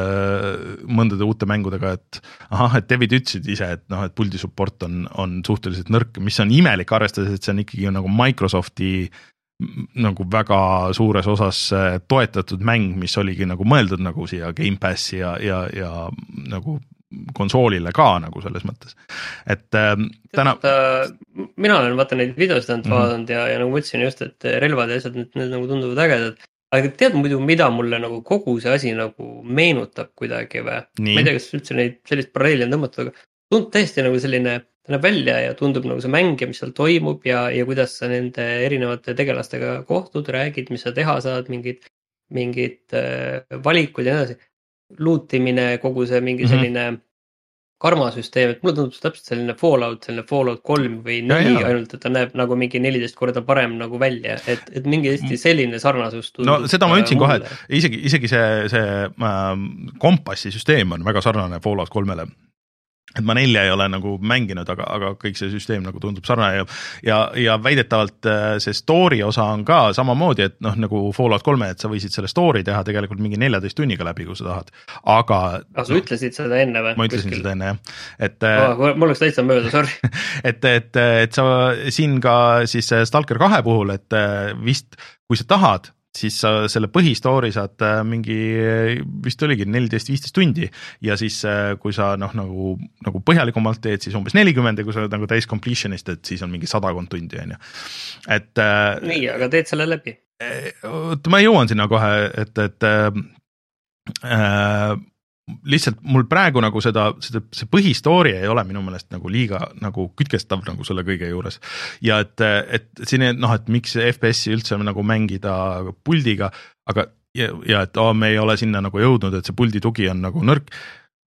mõndade uute mängudega, et ahah, et David ütlesid ise, et noh, et puldi support on, on suhteliselt nõrk, mis on imelik arvestades, et see on ikkagi nagu Microsofti nagu väga suures osas toetatud mäng, mis oligi nagu mõeldud nagu siia Game Passi ja, ja, ja nagu konsoolile ka nagu selles mõttes, et äh, täna
mina olen vaata neid videosid mm-hmm. vaadanud ja, ja nagu mõtlesin just, et relvad ja asjad, need, need nagu tunduvad ägedad, aga tead muidu, mida mulle nagu kogu see asi nagu meenutab kuidagi või? Ma ei tea, kas üldse neid sellist paralleeli on tõmmatud, aga tundub täiesti nagu selline, ta näeb välja ja tundub nagu see mäng ja mis seal toimub ja, ja kuidas sa nende erinevate tegelastega kohtud, räägid, mis sa teha saad, mingid, mingid äh, valikud ja nii edasi. Luutimine, kogu see mingi selline mm-hmm. karmasüsteem, et mulle tundub see täpselt selline Fallout, selline Fallout kolm või neli, ainult et ta näeb nagu mingi neliteist korda parem nagu välja, et, et mingi hästi selline sarnasus tundub.
No seda ma ütlesin kohe, et isegi, isegi see, see äh, kompassi süsteem on väga sarnane Fallout kolmele. Et ma nelja ei ole nagu mänginud, aga, aga kõik see süsteem nagu tundub sarnane ja, ja, ja väidetavalt see story osa on ka samamoodi, et noh, nagu Fallout kolme, et sa võisid selle story teha tegelikult mingi neljateist tunniga läbi, kui sa tahad, aga...
Aga sa no, ütlesid seda enne või?
Ma ütlesin kuskil? Seda enne, jah. Et,
oh, mul oleks täitsa mööda, sorry.
et, et, et sa siin ka siis Stalker kahe puhul, et vist, kui sa tahad, siis sa selle põhistoori saad mingi, vist oligi neliteist viisteist tundi ja siis kui sa noh, nagu, nagu põhjalikumalt teed, siis umbes nelikümmend ja kui sa oled nagu täis completionist, et siis on mingi sadakond tundi, on ju. Et...
Nii, aga teed selle läbi?
Ma jõuan sinna kohe, et, et äh, lihtsalt mul praegu nagu seda, seda, see põhistoori ei ole minu meelest nagu liiga nagu kütkestav nagu selle kõige juures. Ja et, et siin, noh, et miks F P S-i üldse nagu mängida puldiga, aga ja, ja et oh, me ei ole sinna nagu jõudnud, et see puldi tugi on nagu nõrk.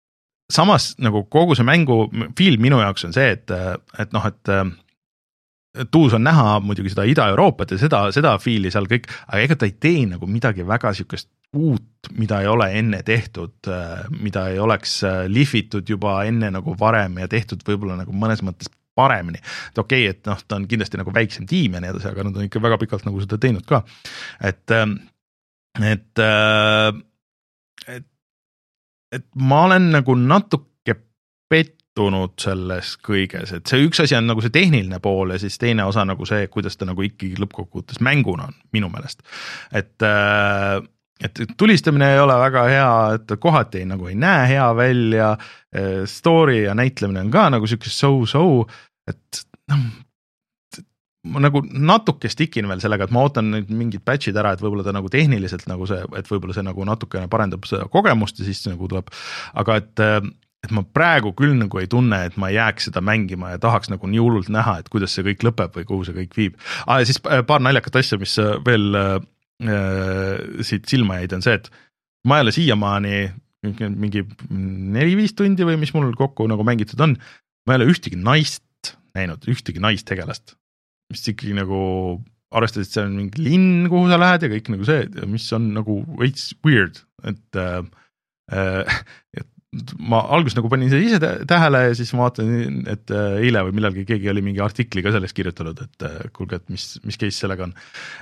Samas nagu kogu see mängu fiil minu jaoks on see, et, et noh, et tuus on näha muidugi seda Ida-Euroopat ja seda, seda fiili seal kõik, aga ega ta ei tee nagu midagi väga siukest uut, mida ei ole enne tehtud, mida ei oleks lihvitud juba enne nagu varem ja tehtud võib-olla nagu mõnes mõttes paremini. Et okei, et noh, ta on kindlasti nagu väiksem tiim ja nii edasi, aga nad on ikka väga pikalt nagu seda teinud ka. Et, et, et, et ma olen nagu natuke pettunud selles kõiges, et see üks asi on nagu see tehniline pool ja siis teine osa nagu see, kuidas ta nagu ikkagi lõppkokkuvõttes mänguna on minu meelest. Et et tulistamine ei ole väga hea, et kohati nagu ei näe hea välja, story ja näitlemine on ka nagu siukest so-so, et noh, ma nagu natuke stikin veel sellega, et ma ootan nüüd mingid patchid ära, et võib-olla ta nagu tehniliselt nagu see, et võib-olla see nagu natukene parendab seda kogemust ja siis nagu tuleb, aga et, et ma praegu küll nagu ei tunne, et ma jääks seda mängima ja tahaks nagu nii hullult näha, et kuidas see kõik lõpeb või kuhu see kõik viib. Ah, ja siis paar naljakat asja, mis veel siit silma jäid on see, et ma ei ole siiamaani mingi neli-viis tundi või mis mul kokku nagu mängitud on, ma ei ole ühtegi naist näinud, ühtegi naistegelast, mis ikkagi nagu arvestades, et see on mingi linn, kuhu sa lähed ja kõik nagu see, mis on nagu veits weird, et äh, ma alguses nagu panin see ise tähele ja siis ma vaatan, et eile või millalgi keegi oli mingi artikli ka sellest kirjutanud, et kuulge, et mis, mis case sellega on.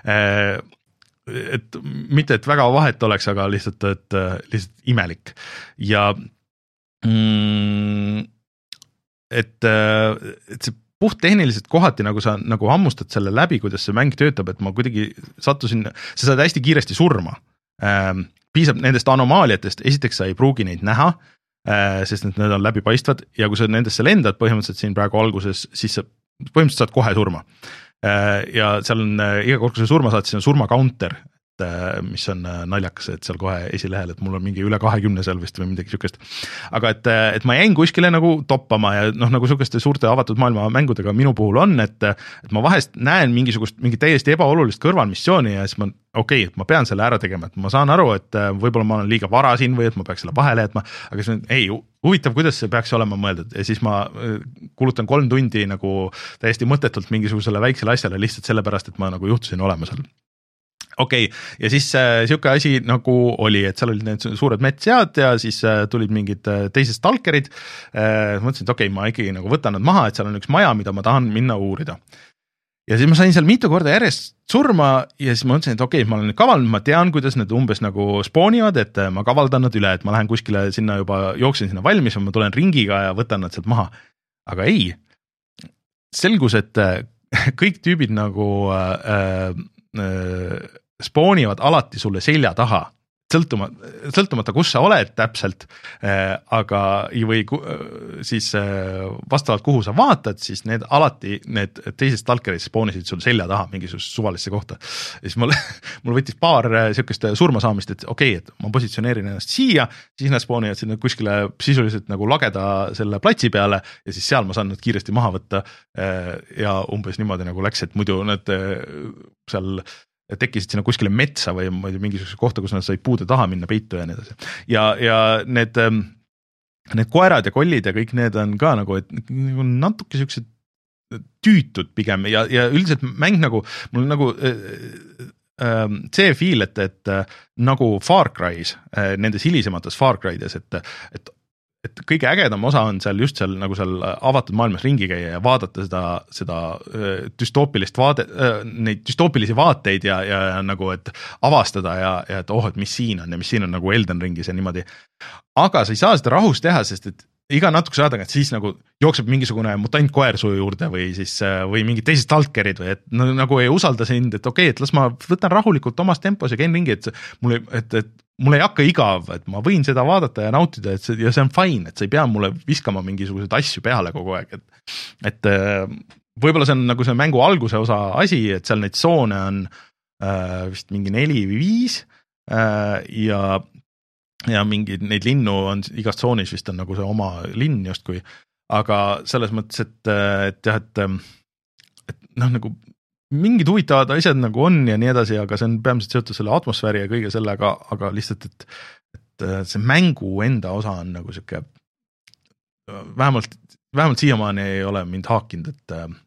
Et mitte, et väga vahet oleks, aga lihtsalt, et lihtsalt imelik. Ja mm, et, et see puht tehniliselt kohati nagu sa nagu hammustad selle läbi, kuidas see mäng töötab, et ma kuidagi sattusin, sa saad hästi kiiresti surma. Piisab nendest anomaaliatest, esiteks sa ei pruugi neid näha, sest need on läbipaistvad ja kui sa nendesse lendad põhimõtteliselt siin praegu alguses, siis sa põhimõtteliselt saad kohe surma. Ja seal on iga kord, kui see surma saad, siis on surma counter, mis on naljakas, et seal kohe esilehel, et mul on mingi üle kahekümne seal vist või midagi sükest. Aga et, et ma jäin kuskile nagu toppama ja noh, nagu sükeste suurte avatud maailma mängudega minu puhul on, et, et ma vahest näen mingisugust, mingi täiesti ebaolulist kõrvalmissiooni ja siis ma, okei, okay, et ma pean selle ära tegema, et ma saan aru, et võib-olla ma olen liiga vara siin või et ma peaks selle vahele jätma, aga siis ei, huvitav, kuidas see peaks olema mõeldud ja siis ma kulutan kolm tundi nagu täiesti mõttetult mingisugusele väiksele asjale lihtsalt sellepärast, et ma nagu juhtusin olema seal. Okei, okay. Ja siis äh, siuke asi nagu oli, et seal olid need suured metsjad ja siis äh, tulid mingid äh, teised stalkerid. Äh, mõtlesin, et okei okay,, ma ikkagi nagu võtan nad maha, et seal on üks maja, mida ma tahan minna uurida. Ja siis ma sain seal mitu korda järjest surma ja siis ma mõtlesin, et okei okay,, ma olen nüüd kavalnud, ma tean, kuidas need umbes nagu spoonivad, et ma kavaldan nad üle, et ma lähen kuskile sinna juba, jooksin sinna valmis ja ma tulen ringiga ja võtan nad sealt maha. Aga ei, selgus, et kõik tüübid nagu äh, äh, spoonivad alati sulle selja taha, sõltumata, sõltumata kus sa oled täpselt, äh, aga või siis äh, vastavalt kuhu sa vaatad, siis need alati, need teised stalkerid spoonisid sul selja taha mingisugust suvalisse kohta. Ja siis mul, mul võttis paar siukest surmasaamist, et okei, okay, et ma positsioneerin ennast siia, siis nad spoonivad sinna kuskile sisuliselt nagu lageda selle platsi peale ja siis seal ma saan nad kiiresti maha võtta äh, ja umbes niimoodi nagu läks, et muidu nad äh, seal tekkisid sinna kuskile metsa või mingisuguse kohta, kus nad said puude taha minna peitu ja nii edasi. Ja, ja need, need koerad ja kollid ja kõik need on ka nagu, et natuke siuksed tüütud pigem ja, ja üldiselt mäng nagu, mul nagu äh, see feel, et, et nagu Far Cry's, nendes hilisemates Far Cry'des, et, et et kõige ägedam osa on seal just seal nagu seal avatud maailmas ringi käia ja vaadata seda, seda düstoopilist vaade, neid düstoopilisi vaateid ja, ja, ja nagu, et avastada ja, ja et oh, et mis siin on ja mis siin on nagu Elden ringis ja niimoodi. Aga sa ei saa seda rahus teha, sest et iga natuke saada, et siis nagu jookseb mingisugune mutant koer su juurde või siis, või mingid teised stalkerid või et no, nagu ei usalda sind, et okei, okay, et las ma võtan rahulikult omas tempos ja käin ringi, et mul, et, et mul ei hakka igav, et ma võin seda vaadata ja nautida, et see, ja see on fine, et sa ei pea mulle viskama mingisuguseid asju peale kogu aeg, et, et võib-olla see on nagu see mängu alguse osa asi, et seal neid tsoone on äh, vist mingi neli või viis äh, ja ja mingi neid linnu on igas tsoonis vist on nagu see oma linn justkui, aga selles mõttes, et, et jah, et, et noh, nagu mingid huvitavad asjad nagu on ja nii edasi, aga see on peamiselt seotud selle atmosfääri ja kõige sellega, aga lihtsalt, et, et see mängu enda osa on nagu siuke vähemalt, vähemalt siiamaani ei ole mind haakinud, et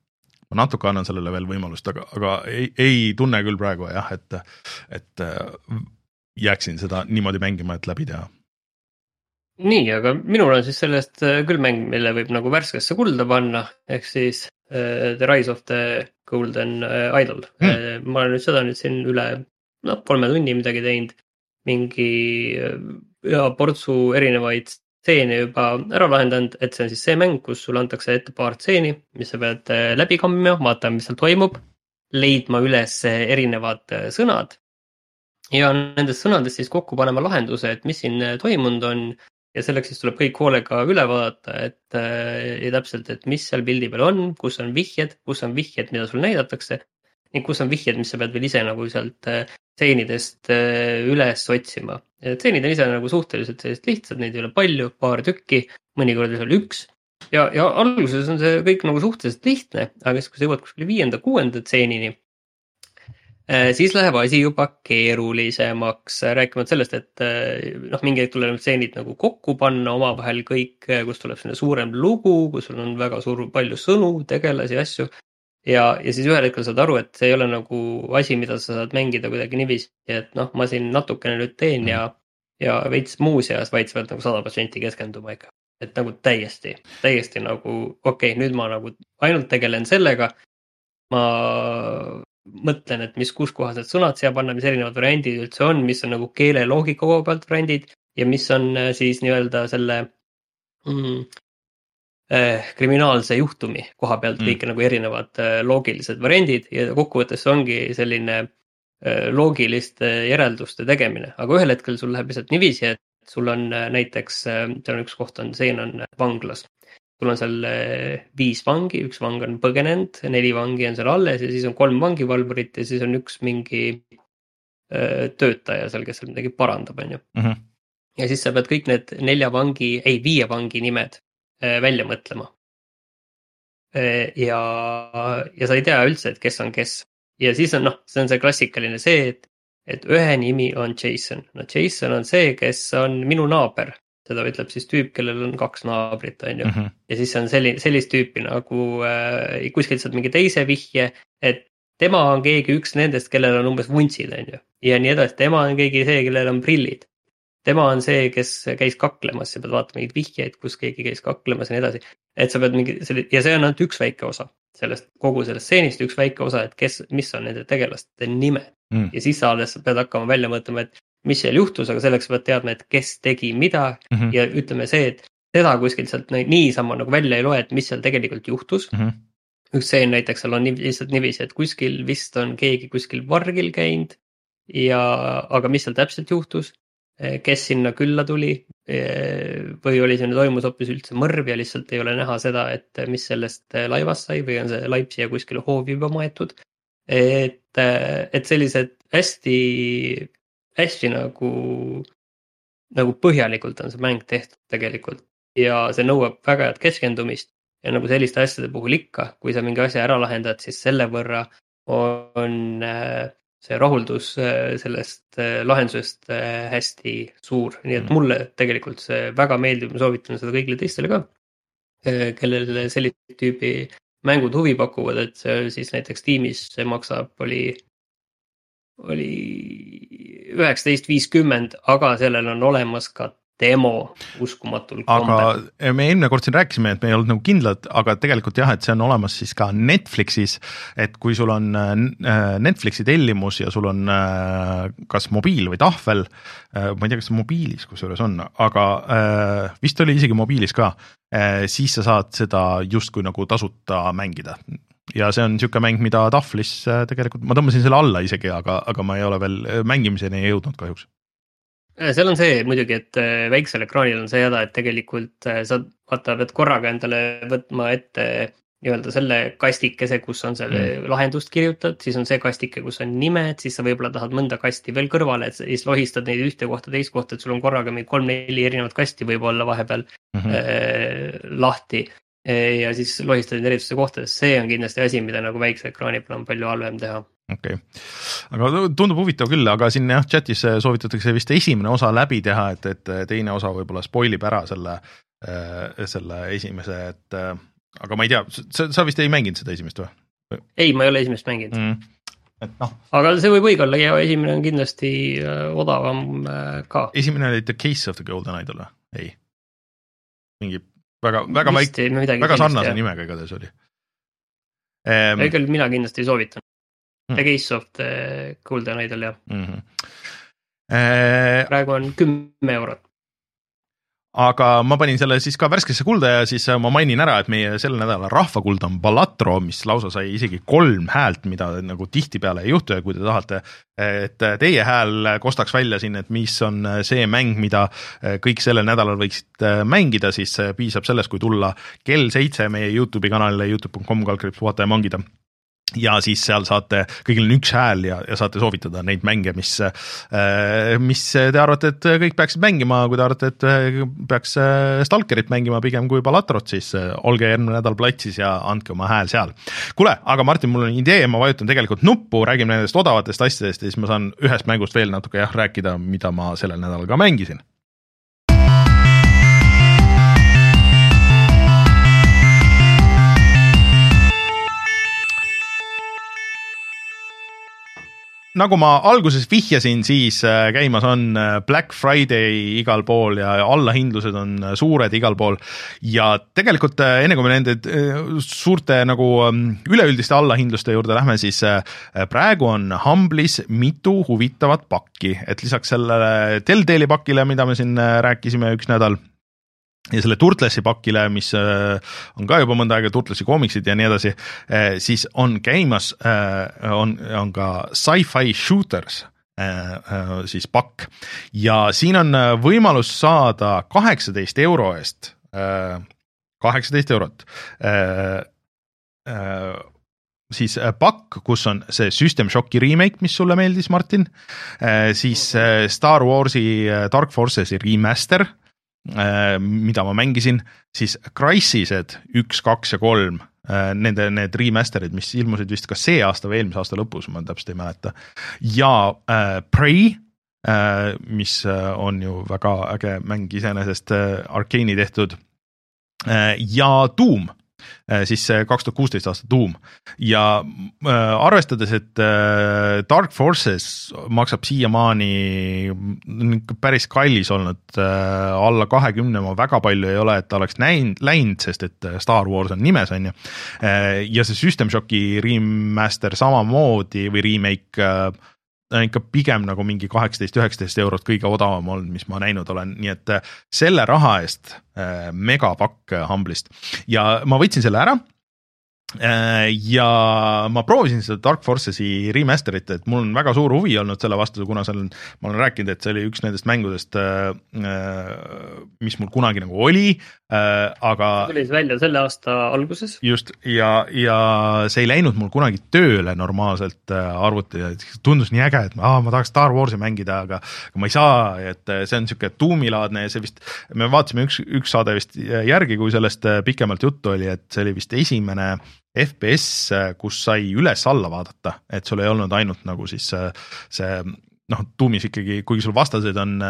ma natuke annan sellele veel võimalust, aga, aga ei, ei tunne küll praegu jah, et, et jääksin seda niimoodi mängima, et läbi teha.
Nii, aga minul on siis sellest küll mäng, mille võib nagu värskesse kulda panna, ehk siis uh, The Rise of the Golden Idol. Hmm. Ma olen nüüd seda nüüd siin üle no, kolme tunni midagi teinud, mingi ja portsu erinevaid stseene juba ära lahendanud, et see on siis see mäng, kus sulle antakse ette paar stseeni, mis sa pead läbi kammima, vaatama, mis seal toimub, leidma üles erinevad sõnad ja nendest sõnadest siis kokku panema lahenduse, et mis siin toimunud on. Ja selleks siis tuleb kõik hoolega üle vaadata, et ja täpselt, et mis seal pildi peal on, kus on vihjed, kus on vihjed, mida sul näidatakse, ning kus on vihjed, mis sa pead veel ise nagu sealt tseenidest üles otsima. Tseenid on ise nagu suhteliselt sellised lihtsad, neid ei ole palju, paar tükki, mõnikord seal üks. Ja, ja alguses on see kõik nagu suhteliselt lihtne, aga siis kui sa jõuad kuskil viienda, kuuenda tseenini, siis läheb asi juba keerulisemaks, rääkimata sellest, et noh, mingi hetk tuleb stseenid nagu kokku panna omavahel kõik, kus tuleb selline suurem lugu, kus sul on väga suur palju sõnu, tegelasi, asju. Ja, ja siis ühel hetkel saad aru, et see ei ole nagu asi, mida sa saad mängida kuidagi niiviisi, et noh, ma siin natukene nüüd teen ja, ja veits muuseas, vaid sa pead nagu sada protsenti keskenduma ikka. Et nagu täiesti, täiesti nagu, okei, okay, nüüd ma nagu ainult tegelen sellega, ma mõtlen, et mis kus kohas need sõnad siia panna, mis erinevad variandid üldse on, mis on nagu keele loogika koha pealt variandid ja mis on siis nii-öelda selle mm, eh, kriminaalse juhtumi koha pealt mm. kõik nagu erinevad eh, loogilised variandid ja kokkuvõttes ongi selline eh, loogiliste järelduste tegemine, aga ühel hetkel sul läheb lihtsalt niiviisi, et sul on eh, näiteks, eh, seal on üks koht on, seen on vanglas. Sul on seal viis vangi, üks vang on põgenenud, neli vangi on seal alles ja siis on kolm vangivalvurit ja siis on üks mingi öö, töötaja seal, kes seal midagi parandab, on ju. Mm-hmm. Ja siis sa pead kõik need nelja vangi, ei viie vangi nimed öö, välja mõtlema. Ja, ja sa ei tea üldse, et kes on kes. Ja siis on, noh, see on see klassikaline see, et, et ühe nimi on Jason. No Jason on see, kes on minu naaber. Seda ütleb siis tüüp, kellel on kaks naabrit, on ju. Mm-hmm. Ja siis on selline, sellist tüüpi nagu äh, kuskilt saad mingi teise vihje, et tema on keegi üks nendest, kellel on umbes vuntsid, on ju. Ja nii edasi, tema on keegi see, kellel on prillid. Tema on see, kes käis kaklemas, sa pead vaatama mingid vihjeid, kus keegi käis kaklemas ja nii edasi. Et sa pead mingi, ja see on ainult üks väike osa sellest, kogu sellest stseenist, üks väike osa, et kes, mis on nende tegelaste nimed. Mm. Ja siis sa pead hakkama välja mõtlema, et mis seal juhtus, aga selleks pead teadma, et kes tegi mida mm-hmm. ja ütleme see, et seda kuskilt sealt niisama nagu välja ei loe, et mis seal tegelikult juhtus. Mm-hmm. Üks seen näiteks seal on lihtsalt niiviisi, et kuskil vist on keegi kuskil vargil käinud ja, aga mis seal täpselt juhtus, kes sinna külla tuli või oli sinna toimus hoopis üldse mõrv ja lihtsalt ei ole näha seda, et mis sellest laivast sai või on see laip siia kuskile hoovi juba maetud. Et, et sellised hästi hästi nagu, nagu põhjalikult on see mäng tehtud tegelikult ja see nõuab väga head keskendumist ja nagu selliste asjade puhul ikka, kui sa mingi asja ära lahendad, siis selle võrra on see rahuldus sellest lahendusest hästi suur, nii et mulle tegelikult see väga meeldib, ma soovitan seda kõigile teistele ka, kellele sellist tüüpi mängud huvi pakuvad, et see siis näiteks tiimis see maksab, oli oli üheksateist viiskümmend, aga sellel on olemas ka demo uskumatul kombel.
Aga me eelmine kord siin rääkisime, et me ei olnud nagu kindlad, aga tegelikult jah, et see on olemas siis ka Netflixis, et kui sul on Netflixi tellimus ja sul on kas mobiil või tahvel, ma ei tea, kas see mobiilis kusjuures on, aga vist oli isegi mobiilis ka, siis sa saad seda justkui nagu tasuta mängida. Ja see on niisugune mäng, mida tahvlis tegelikult, ma tõmbasin selle alla isegi, aga, aga ma ei ole veel mängimiseni jõudnud kahjuks.
Seal on see muidugi, et väiksel ekraanil on see häda, et tegelikult sa vaata, pead korraga endale võtma ette nii-öelda selle kastikese, kus on selle mm. lahendust kirjutad, siis on see kastike, kus on nimed, siis sa võib-olla tahad mõnda kasti veel kõrvale, et siis lohistad neid ühte kohta, teist kohta, et sul on korraga mingi kolm-neli erinevat kasti võib-olla vahepeal mm-hmm. äh, lahti. Ja siis lohistad eristuste kohtades, see on kindlasti asi, mida nagu väikse ekraani peal on palju halvem teha.
Okei, okay. Aga tundub huvitav küll, aga siin jah, chatis soovitatakse vist esimene osa läbi teha, et, et teine osa võib-olla spoilib ära selle, selle esimese, et aga ma ei tea, sa, sa vist ei mänginud seda esimest või?
ei, ma ei ole esimest mänginud
mm.. et noh.
aga see võib õige olla ja esimene on kindlasti äh, odavam äh, ka.
Esimene oli The Case of the Golden Idol, ei? Mingi väga, väga väik-, väga sarnase jah. Nimega igatahes oli.
Ehm, ja küll mina kindlasti soovitan. The mm. Case of the Golden Idol, jah.
Mm-hmm. Ehm,
praegu on kümme eurot.
Aga ma panin selle siis ka värskesse kulda ja siis ma mainin ära, et meie selle nädala rahvakuld on Balatro, mis lausa sai isegi kolm häält, mida nagu tihtipeale ei juhtu ja kui te tahate, et teie hääl kostaks välja siin, et mis on see mäng, mida kõik sellel nädalal võiksid mängida, siis piisab sellest, kui tulla kell seitse meie YouTube'i kanalile youtube dot com kaldkriips puhata ja mangida. Ja siis seal saate, kõigil on üks hääl ja, ja saate soovitada neid mänge, mis, mis te arvate, et kõik peaksid mängima, kui te arvate, et peaks Stalkerit mängima pigem kui Balatrot, siis olge järgmine nädal platsis ja andke oma hääl seal. Kule, aga Martin, mul on idee, ma vajutan tegelikult nuppu, räägime nendest odavatest asjadest ja siis ma saan ühest mängust veel natuke jah, rääkida, mida ma sellel nädalal ka mängisin. Nagu ma alguses vihjasin, siis käimas on Black Friday igal pool ja allahindlused on suured igal pool ja tegelikult enne kui me nende suurte nagu üleüldiste allahindluste juurde lähme, siis praegu on Humble'is mitu huvitavat pakki, et lisaks sellele Telltale'i pakile, mida me siin rääkisime üks nädal, ja selle Turtlesi pakile, mis on ka juba mõnda aega Turtlesi koomiksid ja nii edasi, siis on käimas, on, on ka sci-fi shooters siis pakk ja siin on võimalus saada kaheksateist euro eest, kaheksateist eurot, siis pakk, kus on see System Shocki remake, mis sulle meeldis, Martin, siis Star Warsi Dark Forcesi remaster, mida ma mängisin, siis Crysised üks, kaks ja kolm, nende need remasterid, mis ilmusid vist ka see aasta või eelmise aasta lõpus, ma täpselt ei mäleta, ja äh, Prey, äh, mis on ju väga äge mäng iseenesest äh, Arcane'i tehtud, äh, ja Doom, siis kaks tuhat kuusteist aasta Doom ja äh, arvestades, et äh, Dark Forces maksab siiamaani päris kallis olnud, äh, alla kahekümne ma väga palju ei ole, et ta oleks näinud, läinud, sest et Star Wars on nimes, on ju, äh, ja see System Shocki remaster samamoodi või remake äh, on ikka pigem nagu mingi kaheksateist üheksateist eurot kõige odavam olnud, mis ma näinud olen, nii et selle raha eest äh, megapakk Humble'ist ja ma võtsin selle ära äh, ja ma proovisin seda Dark Forcesi remasterit, et mul on väga suur huvi olnud selle vastu, kuna seal on, ma olen rääkinud, et see oli üks nendest mängudest äh, mis mul kunagi nagu oli, äh, aga
tuli välja selle aasta alguses
just, ja, ja see ei läinud mul kunagi tööle normaalselt arvuti ja tundus nii äge, et ah, ma tahaks Star Warsi mängida, aga, aga ma ei saa, et see on niisugune tuumilaadne ja see vist, me vaatasime üks, üks saade vist järgi, kui sellest pikemalt juttu oli, et see oli vist esimene F P S, kus sai üles-alla vaadata, et sul ei olnud ainult nagu siis see, noh, tuumis ikkagi, kuigi sul vastased on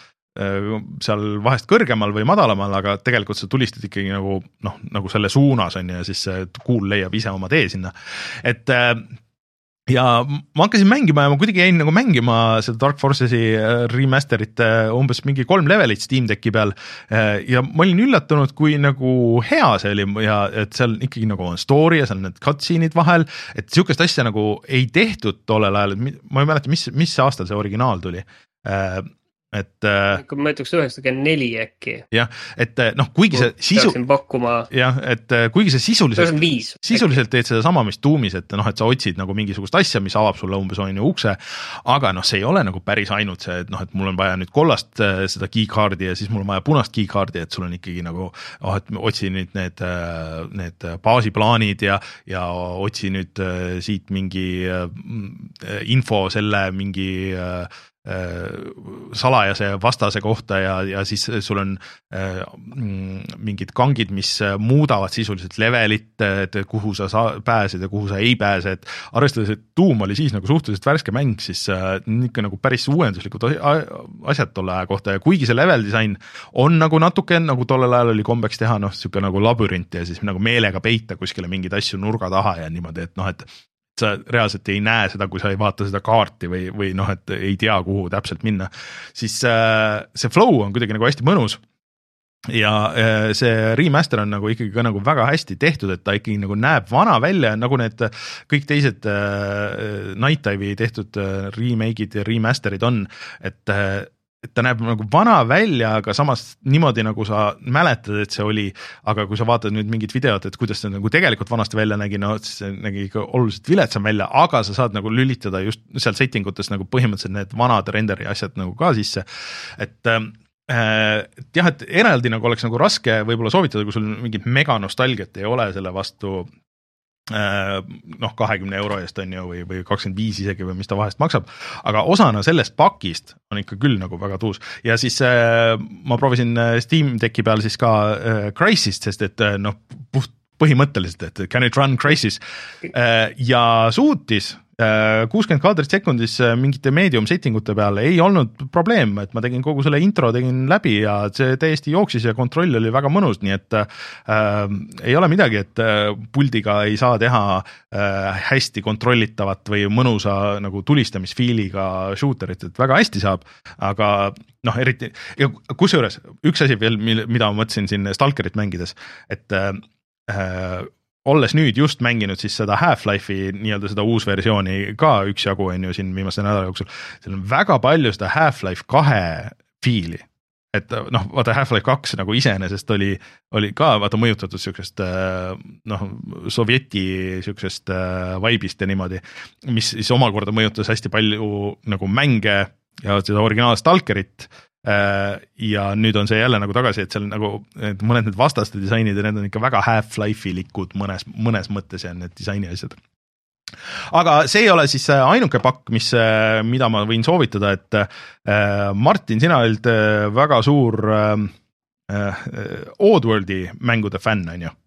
seal vahest kõrgemal või madalamal, aga tegelikult sa tulistad ikkagi nagu, noh, nagu selle suunas on ja siis kuul leiab ise oma tee sinna. Et ja ma hakkasin mängima ja ma kuidagi jäin nagu mängima seda Dark Forcesi remasterit umbes mingi kolm levelit Steam Decki peal ja ma olin üllatunud, kui nagu hea see oli ja et seal ikkagi nagu on story ja seal need cutscene'id vahel, et niisugust asja nagu ei tehtud tollel ajal, ma ei mäleta, mis, mis aastal see originaal tuli. Et
kui ma ütleks üheksakümmend neli äkki.
Jah, et noh, kuigi see sisu...
pakkuma...
jah, et kuigi see sisuliselt...
viis,
sisuliselt teed seda sama, mis tuumis, et noh, et sa otsid nagu mingisugust asja, mis avab sulle umbes on ju ukse, aga noh, see ei ole nagu päris ainult see, et noh, et mul on vaja nüüd kollast seda keycard'i ja siis mul on vaja punast keycard'i, et sul on ikkagi nagu, oh, et otsi nüüd need, need baasiplaanid ja, ja otsi nüüd siit mingi info selle mingi salajase vastase kohta ja, ja siis sul on äh, mingid kangid, mis muudavad sisuliselt levelit, et kuhu sa saa, pääsed ja kuhu sa ei pääse, et arvestades, et Doom oli siis nagu suhteliselt värske mäng, siis äh, ikka nagu päris uuenduslikud asjad tolle aja kohta ja kuigi see level disain on nagu natuke, nagu tollel ajal oli kombeks teha, noh, siuke nagu labürint ja siis nagu meelega peita kuskile mingeid asju nurga taha ja niimoodi, et noh, et sa reaalselt ei näe seda, kui sa ei vaata seda kaarti või, või noh, et ei tea, kuhu täpselt minna, siis äh, see flow on kuidagi nagu hästi mõnus ja äh, see remaster on nagu ikkagi ka nagu väga hästi tehtud, et ta ikkagi nagu näeb vana välja, nagu need kõik teised äh, Night Dive'i tehtud äh, remake'id ja remasterid on, et äh, et ta näeb nagu vana välja, aga samas niimoodi, nagu sa mäletad, et see oli, aga kui sa vaatad nüüd mingit videot, et kuidas see nagu tegelikult vanasti välja nägi, no siis see nägi ikka oluliselt viletsam välja, aga sa saad nagu lülitada just seal settingutes nagu põhimõtteliselt need vanad renderi asjad nagu ka sisse, et äh, et jah, et eraldi nagu oleks nagu raske võib-olla soovitada, kui sul mingit mega nostalgiat ei ole selle vastu noh, kahekümne euro eest on ju, või, või kakskümmend viis isegi või mis ta vahest maksab, aga osana sellest pakist on ikka küll nagu väga tuus ja siis äh, ma proovisin Steam Decki peal siis ka äh, Crysist, sest et äh, noh, puht põhimõtteliselt, et can it run Crysis äh, ja suutis äh, kuuskümmend kaadrit sekundis äh, mingite medium settingute peal ei olnud probleem, et ma tegin kogu selle intro, tegin läbi ja see täiesti jooksis ja kontroll oli väga mõnus, nii et äh, ei ole midagi, et äh, puldiga ei saa teha äh, hästi kontrollitavat või mõnusa nagu tulistamisfiiliga shooterit, et väga hästi saab, aga noh, eriti, ja kusjuures üks asi veel, mida ma mõtlesin siin Stalkerit mängides, et äh, äh, olles nüüd just mänginud siis seda Half-Life'i nii-öelda seda uus versiooni ka üksjagu on ju siin viimase nädala jooksul, seal on väga palju seda Half-Life kahe fiili, et noh, vaata Half-Life kaks nagu iseenesest oli, oli ka vaata mõjutatud siuksest noh, sovjeti siuksest vaibist ja niimoodi, mis siis omakorda mõjutas hästi palju nagu mänge ja seda originaal Stalkerit ja nüüd on see jälle nagu tagasi, et seal nagu et mõned need vastaste disainid ja need on ikka väga Half-Life-ilikud mõnes, mõnes mõttes ja need disaini asjad. Aga see ei ole siis ainuke pakk, mis, mida ma võin soovitada, et Martin, sina olid väga suur Oddworldi mängude fänn, on ju?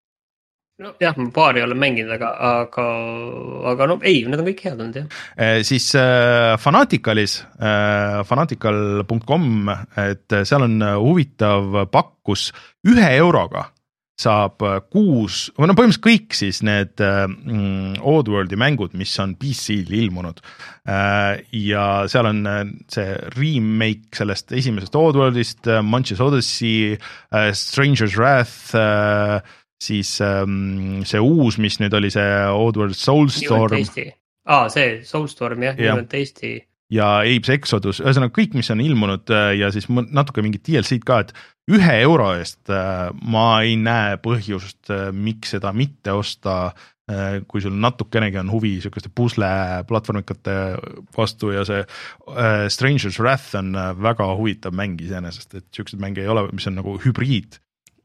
No jah, ma paari olen mänginud, aga, aga, aga no ei, need on kõik head olnud, jah.
Eh, siis äh, Fanaticalis, äh, fanatical punkt com, et seal on huvitav pakkus ühe euroga saab kuus, või no põhimõtteliselt kõik siis need mm, Oddworldi mängud, mis on P C-l ilmunud äh, ja seal on see remake sellest esimesest Oddworldist, Munch's Odyssey, äh, Stranger's Wrath, äh, siis ähm, see uus, mis nüüd oli see Oddworld Soulstorm.
Aa, see Soulstorm, jah,
ja.
New and Tasty.
Ja Apes Exodus, ühesõnaga kõik, mis on ilmunud ja siis natuke mingid D L C-d ka, et ühe euro eest ma ei näe põhjust, miks seda mitte osta, kui sul natukenegi on huvi sükeste pusle platvormikate vastu ja see Stranger's Wrath on väga huvitav mäng iseenesest, et sükesed mänge ei ole, mis on nagu hübriid,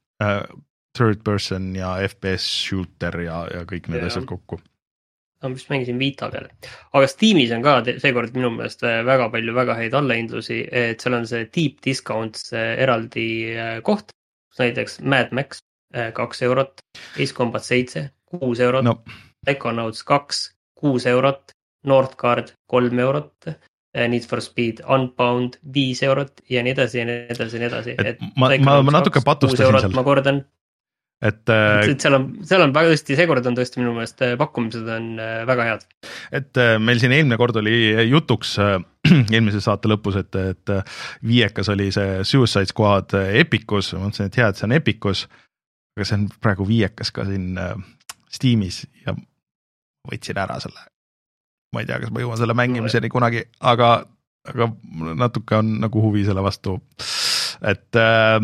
third person ja F P S shooter ja, ja kõik need asjad kokku.
Ma vist mängisin Vita peale. Aga Steamis on ka seekord minu meelest väga palju väga häid allahindlusi, et seal on see deep discounts eraldi koht, näiteks Mad Max kaks eurot, Ace Combat seitse, kuus eurot, no. Psychonauts kaks, kuus eurot, Northgard kolm eurot, Need for Speed Unbound viis eurot ja nii edasi ja nii edasi ja nii edasi.
Et ma, ma, ma natuke patustasin seal.
Ma kordan.
Et,
et, et seal on, seal on väga tõesti, seekord on tõesti minu meelest pakkumised on väga head.
Et meil siin eelmine kord oli jutuks eelmise saate lõpus, et, et viiekas oli see Suicide Squad Epicus, ma mõtlesin, et hea, et see on Epicus, aga see on praegu viiekas ka siin Steamis ja võtsin ära selle. Ma ei tea, kas ma jõuan selle mängimiseni kunagi, aga, aga natuke on nagu huvi selle vastu, et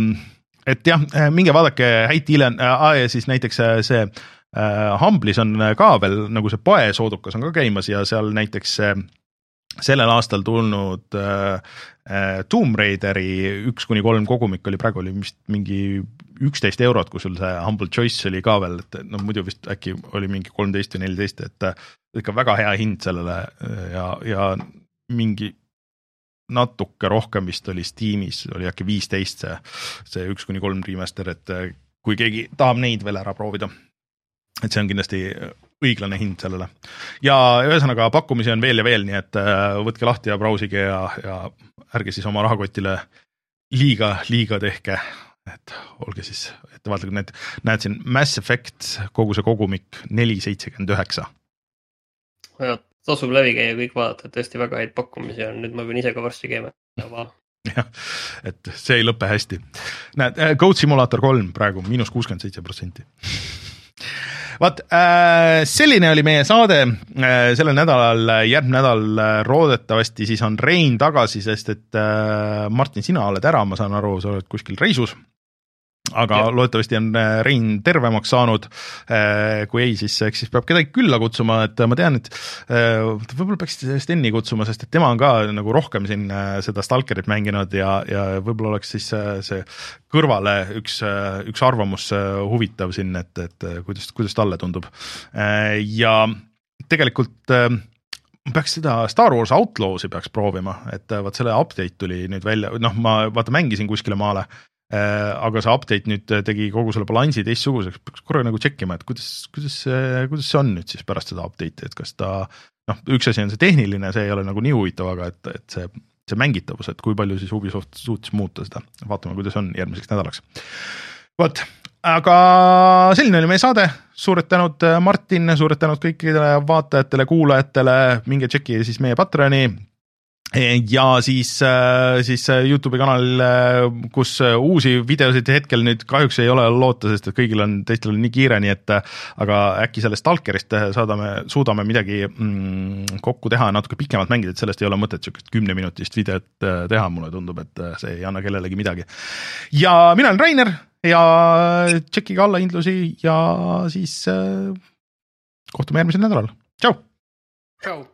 et jah, minge vaadake häid diile on, ja siis näiteks see äh, Humblis on ka veel nagu see poe soodukas on ka käimas ja seal näiteks äh, sellel aastal tulnud äh, Tomb Raideri üks kuni kolm kogumik oli praegu oli vist mingi üksteist eurot, kui sul see Humble Choice oli ka veel, et no muidu vist äkki oli mingi kolmteist või neliteist, et ikka väga hea hind sellele ja, ja mingi natuke rohkem vist oli Steamis, oli äkki viisteist see, see üks kuni kolm remaster, et kui keegi tahab neid veel ära proovida, et see on kindlasti õiglane hind sellele. Ja ühesõnaga pakkumisi on veel ja veel, nii et võtke lahti ja brausige ja, ja ärge siis oma rahakotile liiga, liiga tehke, et olge siis ettevaatlikud, need näed siin Mass Effect, kogu see kogumik neli seitsekümmend üheksa.
Ja tasub läbi käia kõik vaadata, et tõesti väga häid pakkumisi on, nüüd ma pean ise ka varsti käima.
jah, et see ei lõpe hästi. Näed, Goat Simulator kolm praegu, miinus kuuskümmend seitse protsenti. Vaat, selline oli meie saade sellel nädalal, järgmine nädal roodetavasti siis on Rein tagasi, sest et Martin, sina oled ära, ma saan aru, sa oled kuskil reisus, aga ja. Loodetavasti on Rein tervemaks saanud, kui ei, siis, siis peab kedagi külla kutsuma, et ma tean, et võib-olla peaks Steni kutsuma, sest et tema on ka nagu rohkem siin seda Stalkerit mänginud ja, ja võib-olla oleks siis see kõrvale üks, üks arvamus huvitav siin, et, et kuidas, kuidas talle tundub. Ja tegelikult peaks seda Star Wars Outlawsi peaks proovima, et vaat selle update tuli nüüd välja, noh ma vaata mängisin kuskile maale, aga see update nüüd tegi kogu selle balansi teistsuguseks, peaks korra nagu tšekkima, et kuidas, kuidas, kuidas see on nüüd siis pärast seda update'i, et kas ta, noh, üks asi on see tehniline, see ei ole nagu nii huvitav, aga et, et see, see mängitavus, et kui palju siis Ubisoft suutis muuta seda, vaatame, kuidas on järgmiseks nädalaks. Vot, aga selline oli meie saade, suured tänud Martin, suured tänud kõikidele vaatajatele, kuulajatele, minge tšeki siis meie Patreoni, ja siis, siis YouTube'i kanal, kus uusi videosid hetkel nüüd kahjuks ei ole loota, sest et kõigil on, teistel on nii kiire, nii et aga äkki sellest Stalkerist saadame, suudame midagi mm, kokku teha, natuke pikemalt mängida, et sellest ei ole mõtet siukest kümne minutist videot teha, mulle tundub, et see ei anna kellelegi midagi. Ja mina olen Rainer ja tšekiga alla hindlusi ja siis kohtume järgmisel nädalal. Tšau!
Tšau!